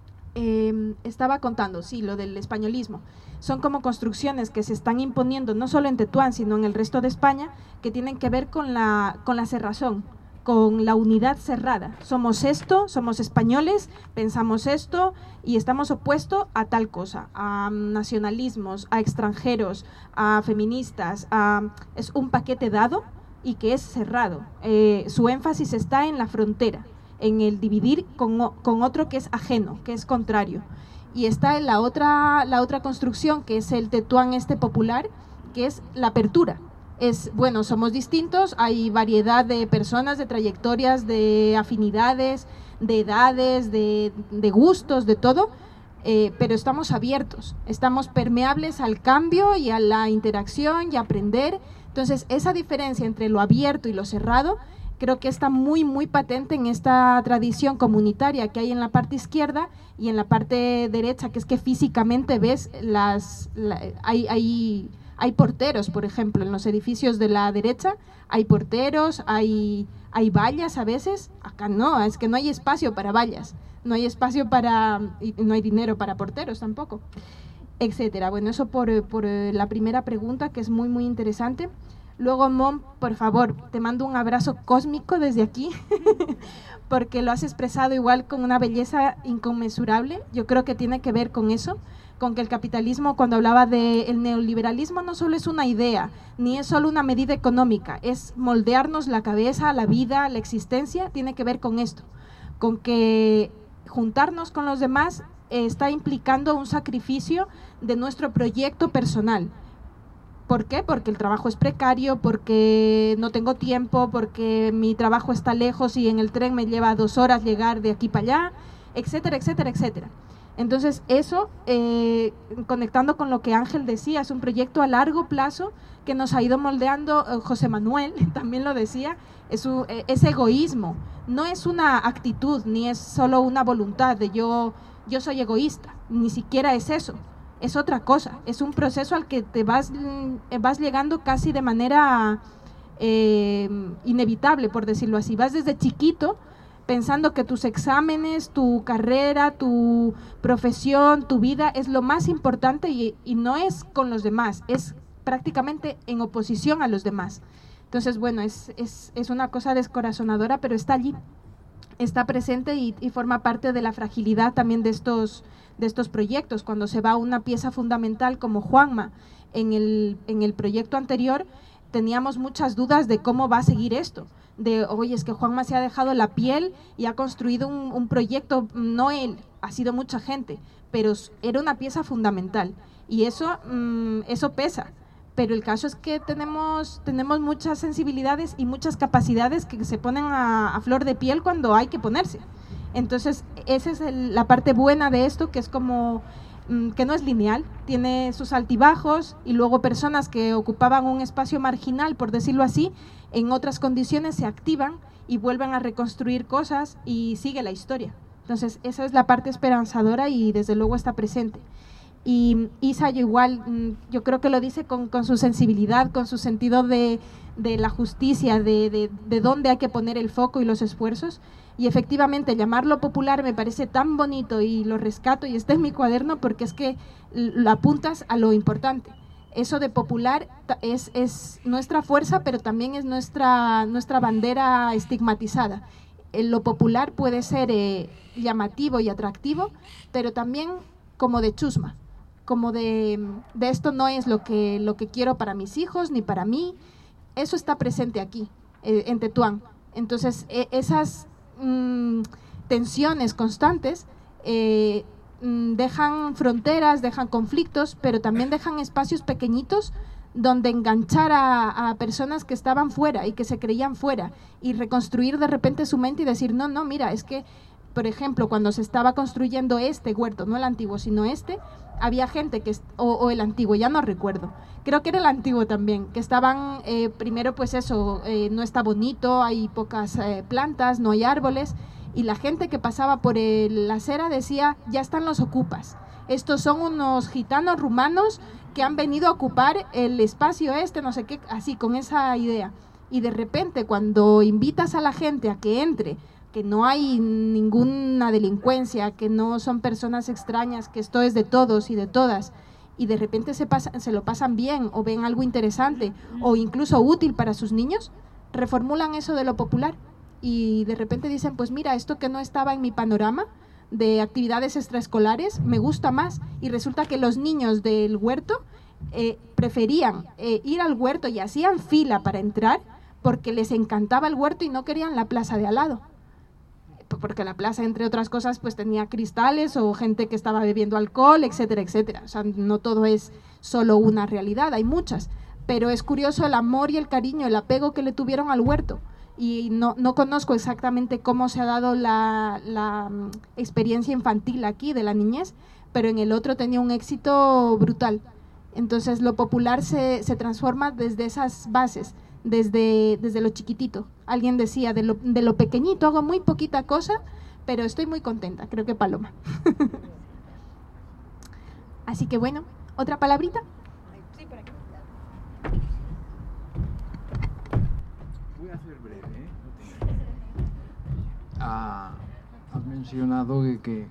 Estaba contando, sí, lo del españolismo. Son como construcciones que se están imponiendo no solo en Tetuán, sino en el resto de España, que tienen que ver con la cerrazón, con la unidad cerrada. Somos esto, somos españoles, pensamos esto y estamos opuestos a tal cosa, a nacionalismos, a extranjeros, a feministas. Es un paquete dado y que es cerrado. Su énfasis está en la frontera, en el dividir con otro que es ajeno, que es contrario. Y está en la otra construcción, que es el Tetuán popular, que es la apertura. Es, bueno, somos distintos, hay variedad de personas, de trayectorias, de afinidades, de edades, de gustos, de todo, pero estamos abiertos, estamos permeables al cambio y a la interacción y a aprender. Entonces, esa diferencia entre lo abierto y lo cerrado creo que está muy, muy patente en esta tradición comunitaria que hay en la parte izquierda y en la parte derecha, que es que físicamente ves hay porteros, por ejemplo, en los edificios de la derecha hay porteros, hay vallas a veces. Acá no, es que no hay espacio para vallas, no hay espacio y no hay dinero para porteros tampoco, etcétera. Bueno, eso por la primera pregunta, que es muy, muy interesante. Luego, Mon, por favor, te mando un abrazo cósmico desde aquí, porque lo has expresado igual con una belleza inconmensurable. Yo creo que tiene que ver con eso, con que el capitalismo, cuando hablaba del neoliberalismo, no solo es una idea, ni es solo una medida económica, es moldearnos la cabeza, la vida, la existencia. Tiene que ver con esto, con que juntarnos con los demás está implicando un sacrificio de nuestro proyecto personal. ¿Por qué? Porque el trabajo es precario, porque no tengo tiempo, porque mi trabajo está lejos y en el tren me lleva 2 horas llegar de aquí para allá, etcétera, etcétera, etcétera. Entonces eso, conectando con lo que Ángel decía, es un proyecto a largo plazo que nos ha ido moldeando. José Manuel también lo decía, es egoísmo, no es una actitud ni es solo una voluntad de yo soy egoísta, ni siquiera es eso. Es otra cosa, es un proceso al que te vas llegando casi de manera inevitable, por decirlo así. Vas desde chiquito pensando que tus exámenes, tu carrera, tu profesión, tu vida es lo más importante y no es con los demás, es prácticamente en oposición a los demás. Entonces, bueno, es una cosa descorazonadora, pero está allí, está presente y forma parte de la fragilidad también de estos proyectos. Cuando se va una pieza fundamental como Juanma en el proyecto anterior, teníamos muchas dudas de cómo va a seguir esto. De, oye, es que Juanma se ha dejado la piel y ha construido un proyecto, no él, ha sido mucha gente, pero era una pieza fundamental. Y eso pesa. Pero el caso es que tenemos muchas sensibilidades y muchas capacidades que se ponen a flor de piel cuando hay que ponerse. Entonces, esa es la parte buena de esto, que es como que no es lineal, tiene sus altibajos, y luego personas que ocupaban un espacio marginal, por decirlo así, en otras condiciones se activan y vuelven a reconstruir cosas y sigue la historia. Entonces, esa es la parte esperanzadora y desde luego está presente. Y Isa, yo creo que lo dice con su sensibilidad, con su sentido de la justicia, de dónde hay que poner el foco y los esfuerzos. Y efectivamente, llamarlo popular me parece tan bonito y lo rescato, y está en mi cuaderno porque es que lo apuntas a lo importante. Eso de popular es nuestra fuerza, pero también es nuestra bandera estigmatizada. Lo popular puede ser llamativo y atractivo, pero también como de chusma, como de esto no es lo que quiero para mis hijos ni para mí. Eso está presente aquí, en Tetuán. Entonces, esas tensiones constantes dejan fronteras, dejan conflictos, pero también dejan espacios pequeñitos donde enganchar a personas que estaban fuera y que se creían fuera, y reconstruir de repente su mente y decir, no, mira, es que, por ejemplo, cuando se estaba construyendo este huerto, no el antiguo, sino había gente o el antiguo, ya no recuerdo, creo que era el antiguo también, que estaban, primero pues eso, no está bonito, hay pocas plantas, no hay árboles, y la gente que pasaba por la acera decía, ya están los ocupas, estos son unos gitanos rumanos que han venido a ocupar el espacio no sé qué, así, con esa idea. Y de repente, cuando invitas a la gente a que entre, que no hay ninguna delincuencia, que no son personas extrañas, que esto es de todos y de todas, y de repente se lo pasan bien, o ven algo interesante, o incluso útil para sus niños, reformulan eso de lo popular, y de repente dicen, pues mira, esto que no estaba en mi panorama de actividades extraescolares, me gusta más, y resulta que los niños del huerto preferían ir al huerto y hacían fila para entrar, porque les encantaba el huerto y no querían la plaza de al lado, porque la plaza, entre otras cosas, pues tenía cristales o gente que estaba bebiendo alcohol, etcétera, etcétera. O sea, no todo es solo una realidad, hay muchas, pero es curioso el amor y el cariño, el apego que le tuvieron al huerto. Y no conozco exactamente cómo se ha dado la experiencia infantil aquí, de la niñez, pero en el otro tenía un éxito brutal. Entonces, lo popular se transforma desde esas bases, desde lo chiquitito. Alguien decía, de lo pequeñito hago muy poquita cosa, pero estoy muy contenta, creo que Paloma. Así que bueno, ¿otra palabrita? Sí, por aquí. Voy a ser breve, has mencionado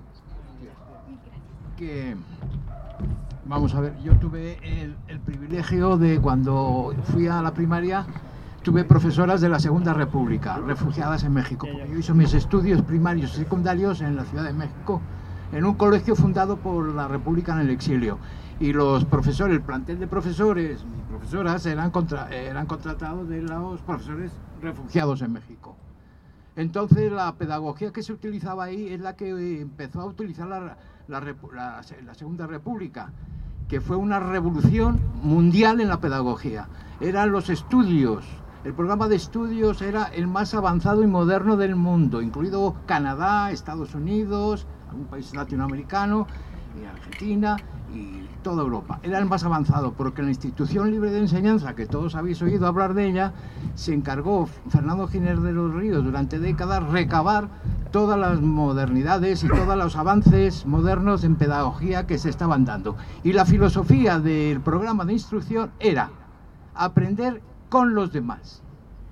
que vamos a ver, yo tuve el privilegio de, cuando fui a la primaria, tuve profesoras de la Segunda República, refugiadas en México, porque yo hice mis estudios primarios y secundarios en la Ciudad de México, en un colegio fundado por la República en el exilio. Y los profesores, el plantel de profesores y profesoras eran contratados de los profesores refugiados en México. Entonces, la pedagogía que se utilizaba ahí es la que empezó a utilizar la Segunda República, que fue una revolución mundial en la pedagogía. Eran los estudios, el programa de estudios era el más avanzado y moderno del mundo, incluido Canadá, Estados Unidos, algún país latinoamericano, y Argentina y toda Europa. Era el más avanzado, porque la Institución Libre de Enseñanza, que todos habéis oído hablar de ella, se encargó Fernando Giner de los Ríos durante décadas recabar todas las modernidades y todos los avances modernos en pedagogía que se estaban dando. Y la filosofía del programa de instrucción era aprender con los demás,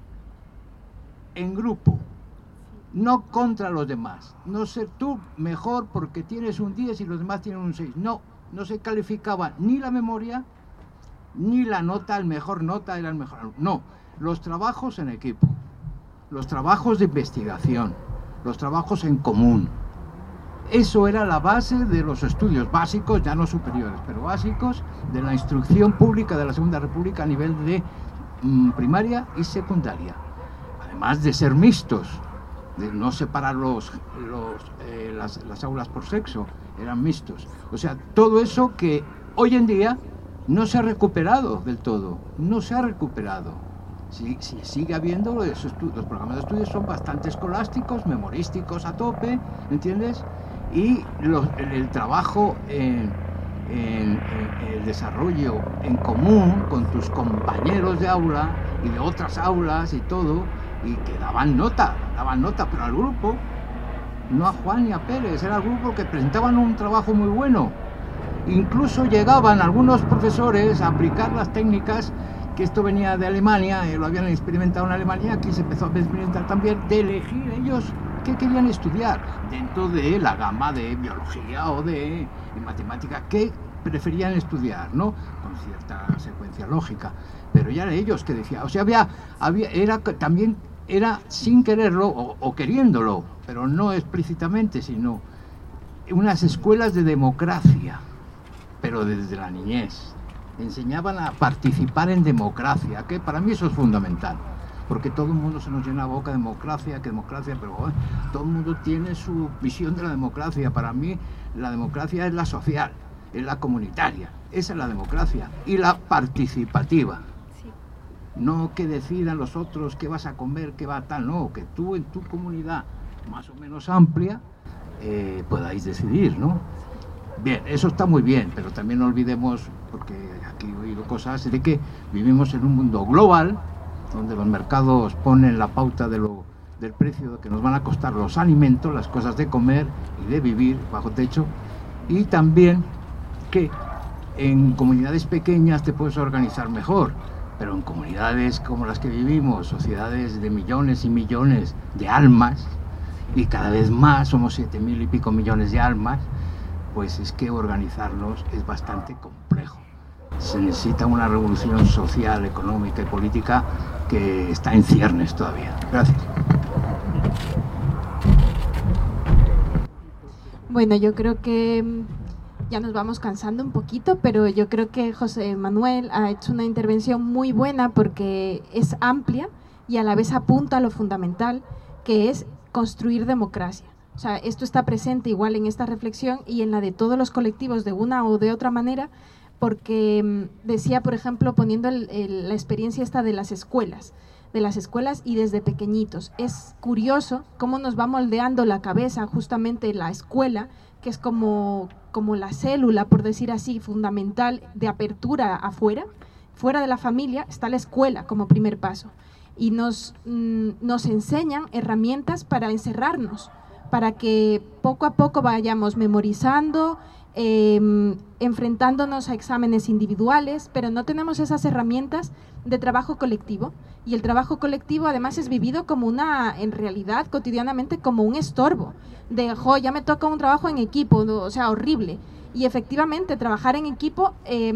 en grupo, no contra los demás. No ser tú mejor porque tienes un 10 y los demás tienen un 6. No se calificaba ni la memoria, ni la nota, el mejor nota era el mejor. No, los trabajos en equipo, los trabajos de investigación, los trabajos en común. Eso era la base de los estudios básicos, ya no superiores, pero básicos, de la instrucción pública de la Segunda República a nivel de primaria y secundaria, además de ser mixtos, de no separar las aulas por sexo, eran mixtos. O sea, todo eso que hoy en día no se ha recuperado del todo, no se ha recuperado. Sí, sigue habiendo, los programas de estudios son bastante escolásticos, memorísticos a tope, ¿entiendes? Y el trabajo en el desarrollo en común con tus compañeros de aula y de otras aulas y todo, y que daban nota, pero al grupo, no a Juan ni a Pérez, era el grupo que presentaban un trabajo muy bueno. Incluso llegaban algunos profesores a aplicar las técnicas, que esto venía de Alemania, lo habían experimentado en Alemania, aquí se empezó a experimentar también, de elegir ellos qué querían estudiar dentro de la gama de biología o de matemática, qué preferían estudiar, ¿no? Con cierta secuencia lógica, pero ya era ellos que decían, o sea, era sin quererlo o queriéndolo, pero no explícitamente, sino unas escuelas de democracia, pero desde la niñez. Enseñaban a participar en democracia, que para mí eso es fundamental, porque todo el mundo se nos llena la boca de democracia, pero todo el mundo tiene su visión de la democracia. Para mí la democracia es la social, es la comunitaria, esa es la democracia, y la participativa. Sí. No que decidan los otros qué vas a comer, qué va a tal, no, que tú en tu comunidad más o menos amplia podáis decidir, ¿no? Bien, eso está muy bien, pero también no olvidemos, porque aquí he oído cosas de que vivimos en un mundo global, donde los mercados ponen la pauta del precio que nos van a costar los alimentos, las cosas de comer y de vivir bajo techo, y también que en comunidades pequeñas te puedes organizar mejor, pero en comunidades como las que vivimos, sociedades de millones y millones de almas, y cada vez más, somos 7.000 y pico millones de almas, pues es que organizarnos es bastante complejo. Se necesita una revolución social, económica y política que está en ciernes todavía. Gracias. Bueno, yo creo que ya nos vamos cansando un poquito, pero yo creo que José Manuel ha hecho una intervención muy buena porque es amplia y a la vez apunta a lo fundamental, que es construir democracia. O sea, esto está presente igual en esta reflexión y en la de todos los colectivos de una o de otra manera, porque decía, por ejemplo, poniendo la experiencia esta de las escuelas y desde pequeñitos. Es curioso cómo nos va moldeando la cabeza justamente la escuela, que es como la célula, por decir así, fundamental de apertura afuera. Fuera de la familia está la escuela como primer paso y nos enseñan herramientas para encerrarnos, para que poco a poco vayamos memorizando, enfrentándonos a exámenes individuales, pero no tenemos esas herramientas de trabajo colectivo. Y el trabajo colectivo además es vivido como en realidad, cotidianamente, como un estorbo. Ya me toca un trabajo en equipo, o sea, horrible. Y efectivamente, trabajar en equipo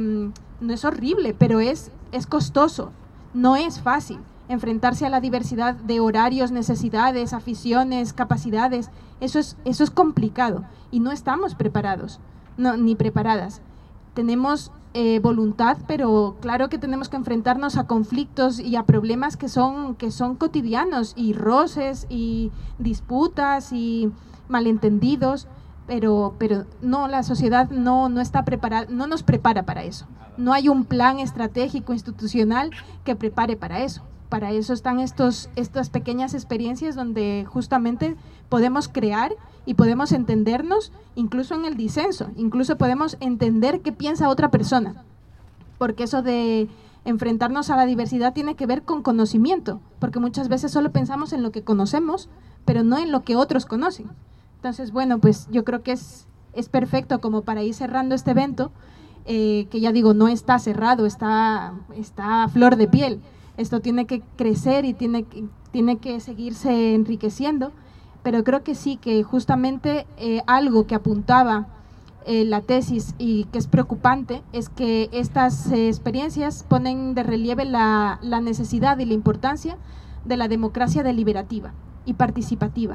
no es horrible, pero es costoso, no es fácil. Enfrentarse a la diversidad de horarios, necesidades, aficiones, capacidades, eso es complicado y no estamos preparados, ni preparadas. Tenemos voluntad, pero claro que tenemos que enfrentarnos a conflictos y a problemas que son cotidianos, y roces y disputas y malentendidos, pero no, la sociedad no está preparada, no nos prepara para eso. No hay un plan estratégico institucional que prepare para eso. Para eso están estas pequeñas experiencias donde justamente podemos crear y podemos entendernos incluso en el disenso, incluso podemos entender qué piensa otra persona, porque eso de enfrentarnos a la diversidad tiene que ver con conocimiento, porque muchas veces solo pensamos en lo que conocemos, pero no en lo que otros conocen. Entonces, bueno, pues yo creo que es perfecto como para ir cerrando este evento, que ya digo, no está cerrado, está a flor de piel. Esto tiene que crecer y tiene que seguirse enriqueciendo, pero creo que sí, que justamente algo que apuntaba la tesis y que es preocupante es que estas experiencias ponen de relieve la necesidad y la importancia de la democracia deliberativa y participativa,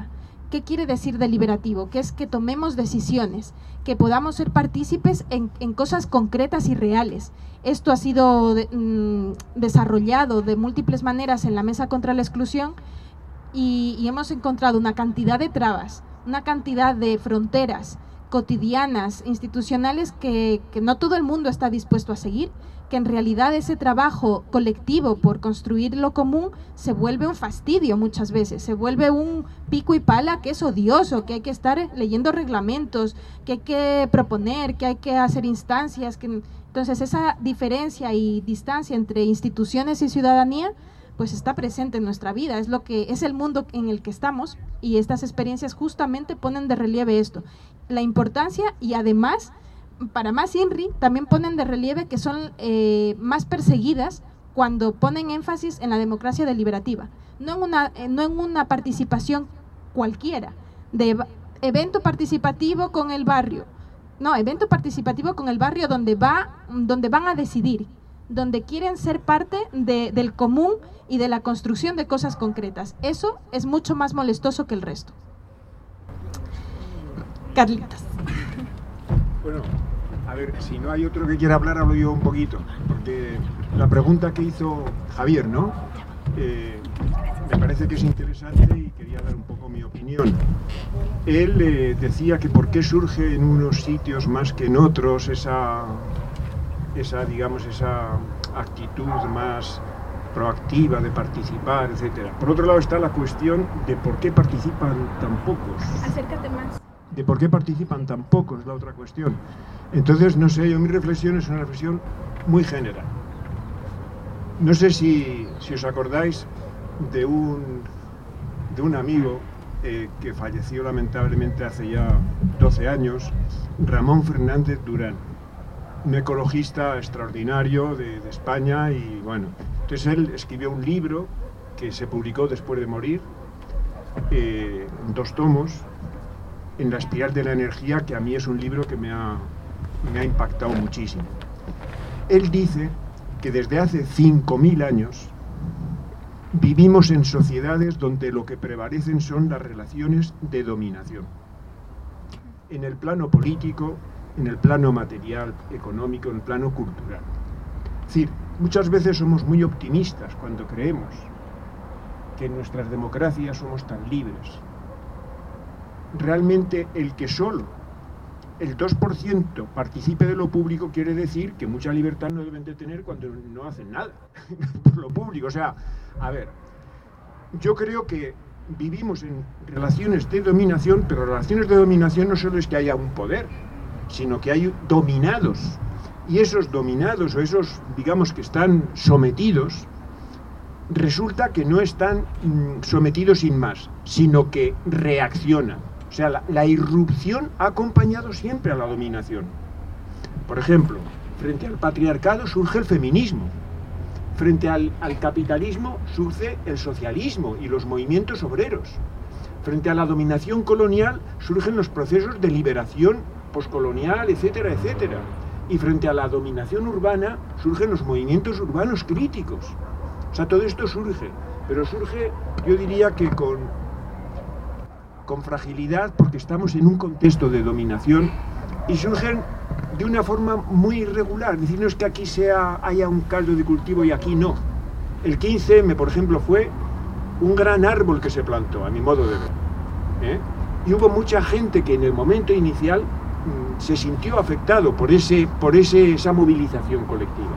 ¿Qué quiere decir deliberativo? Que es que tomemos decisiones, que podamos ser partícipes en cosas concretas y reales. Esto ha sido desarrollado de múltiples maneras en la Mesa contra la Exclusión y hemos encontrado una cantidad de trabas, una cantidad de fronteras cotidianas, institucionales, que no todo el mundo está dispuesto a seguir, que en realidad ese trabajo colectivo por construir lo común se vuelve un fastidio muchas veces, se vuelve un pico y pala que es odioso, que hay que estar leyendo reglamentos, que hay que proponer, que hay que hacer instancias. Entonces esa diferencia y distancia entre instituciones y ciudadanía pues está presente en nuestra vida, es el mundo en el que estamos, y estas experiencias justamente ponen de relieve esto, la importancia, y además, para más INRI, también ponen de relieve que son más perseguidas cuando ponen énfasis en la democracia deliberativa, no en una participación cualquiera, de evento participativo con el barrio, no, evento participativo con el barrio donde van a decidir, donde quieren ser parte del común y de la construcción de cosas concretas. Eso es mucho más molestoso que el resto. Carlitos. Bueno, a ver, si no hay otro que quiera hablar, hablo yo un poquito, porque la pregunta que hizo Javier, ¿no? Me parece que es interesante y quería dar un poco mi opinión. Él decía que por qué surge en unos sitios más que en otros esa actitud más proactiva de participar, etcétera. Por otro lado está la cuestión de por qué participan tan pocos. Acércate más. De por qué participan tan pocos, es la otra cuestión. Entonces, no sé, mi reflexión es una reflexión muy general. No sé si os acordáis de un amigo que falleció lamentablemente hace ya 12 años, Ramón Fernández Durán, un ecologista extraordinario de España, y bueno, entonces él escribió un libro que se publicó después de morir, en 2 tomos, En la espiral de la energía, que a mí es un libro que me ha impactado muchísimo. Él dice que desde hace 5.000 años vivimos en sociedades donde lo que prevalecen son las relaciones de dominación. En el plano político, en el plano material, económico, en el plano cultural. Es decir, muchas veces somos muy optimistas cuando creemos que en nuestras democracias somos tan libres. Realmente el que solo el 2% participe de lo público quiere decir que mucha libertad no deben de tener cuando no hacen nada por lo público. O sea, a ver, yo creo que vivimos en relaciones de dominación, pero relaciones de dominación no solo es que haya un poder, sino que hay dominados, y esos dominados, o esos, digamos, que están sometidos, resulta que no están sometidos sin más, sino que reaccionan. O sea, la irrupción ha acompañado siempre a la dominación. Por ejemplo, frente al patriarcado surge el feminismo, frente al capitalismo surge el socialismo y los movimientos obreros, frente a la dominación colonial surgen los procesos de liberación poscolonial, etcétera, etcétera, y frente a la dominación urbana surgen los movimientos urbanos críticos. O sea, todo esto surge, pero surge, yo diría que con fragilidad, porque estamos en un contexto de dominación, y surgen de una forma muy irregular. Es decir, no es que aquí haya un caldo de cultivo y aquí no. El 15M, por ejemplo, fue un gran árbol que se plantó, a mi modo de ver. Y hubo mucha gente que en el momento inicial se sintió afectado por esa movilización colectiva.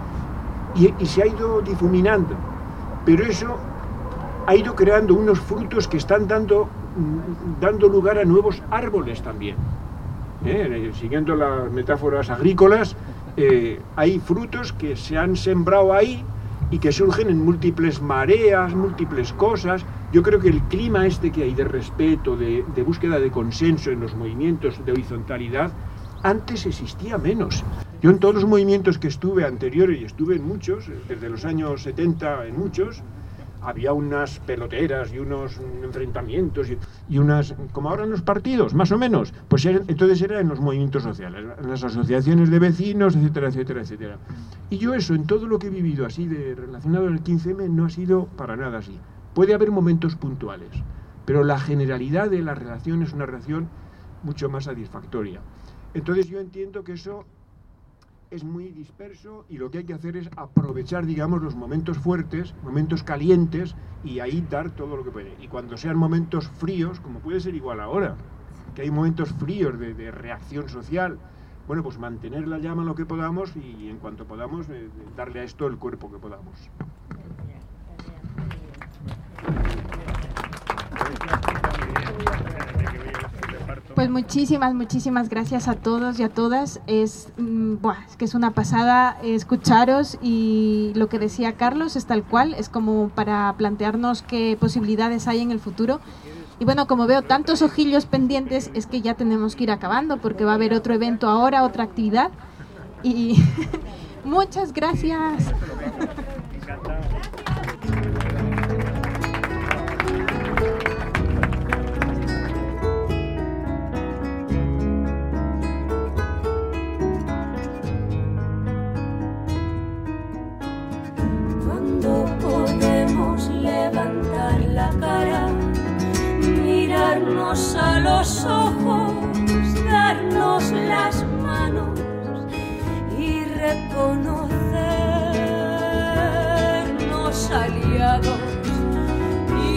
Y se ha ido difuminando. Pero eso ha ido creando unos frutos que están dando lugar a nuevos árboles también. Siguiendo las metáforas agrícolas, hay frutos que se han sembrado ahí y que surgen en múltiples mareas, múltiples cosas. Yo creo que el clima que hay de respeto, de búsqueda de consenso en los movimientos de horizontalidad, antes existía menos. Yo en todos los movimientos que estuve anteriores, y estuve en muchos, desde los años 70 en muchos, había unas peloteras y unos enfrentamientos y unas, como ahora en los partidos, más o menos, pues entonces era en los movimientos sociales, en las asociaciones de vecinos, etcétera, etcétera, etcétera. Y yo eso, en todo lo que he vivido así relacionado con el 15M, no ha sido para nada así. Puede haber momentos puntuales, pero la generalidad de la relación es una relación mucho más satisfactoria. Entonces yo entiendo que eso es muy disperso y lo que hay que hacer es aprovechar, digamos, los momentos fuertes, momentos calientes, y ahí dar todo lo que puede. Y cuando sean momentos fríos, como puede ser igual ahora, que hay momentos fríos de reacción social, bueno, pues mantener la llama lo que podamos y en cuanto podamos darle a esto el cuerpo que podamos. Pues muchísimas gracias a todos y a todas. Es que es una pasada escucharos, y lo que decía Carlos es tal cual, es como para plantearnos qué posibilidades hay en el futuro. Y bueno, como veo tantos ojillos pendientes, es que ya tenemos que ir acabando porque va a haber otro evento ahora, otra actividad. Y muchas gracias. Cuando podemos levantar la cara, mirarnos a los ojos, darnos las manos y reconocernos aliados y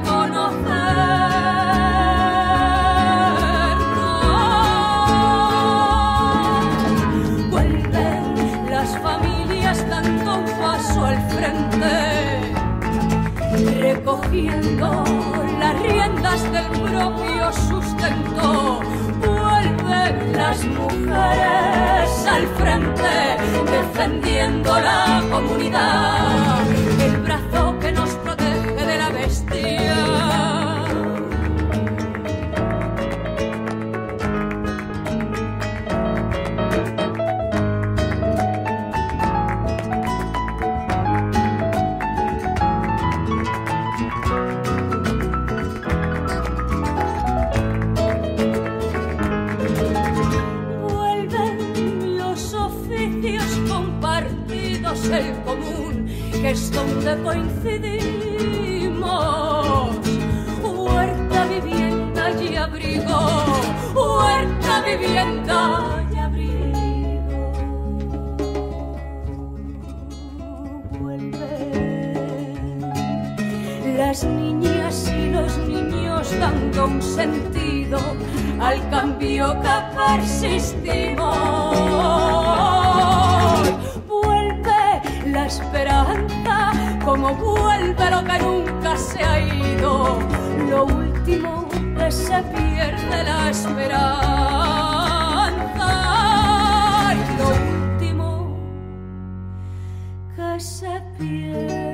reconocernos. Vuelven las familias dando un paso al frente, recogiendo las riendas del propio sustento. Vuelven las mujeres al frente, defendiendo la comunidad, el brazo que nos protege de la bestia. El común, que es donde coincidimos. Huerta, vivienda y abrigo, huerta, vivienda y abrigo. Vuelven las niñas y los niños dando un sentido al cambio que persistimos. La esperanza, como vuelve lo que nunca se ha ido, lo último que se pierde, la esperanza, y lo último que se pierde.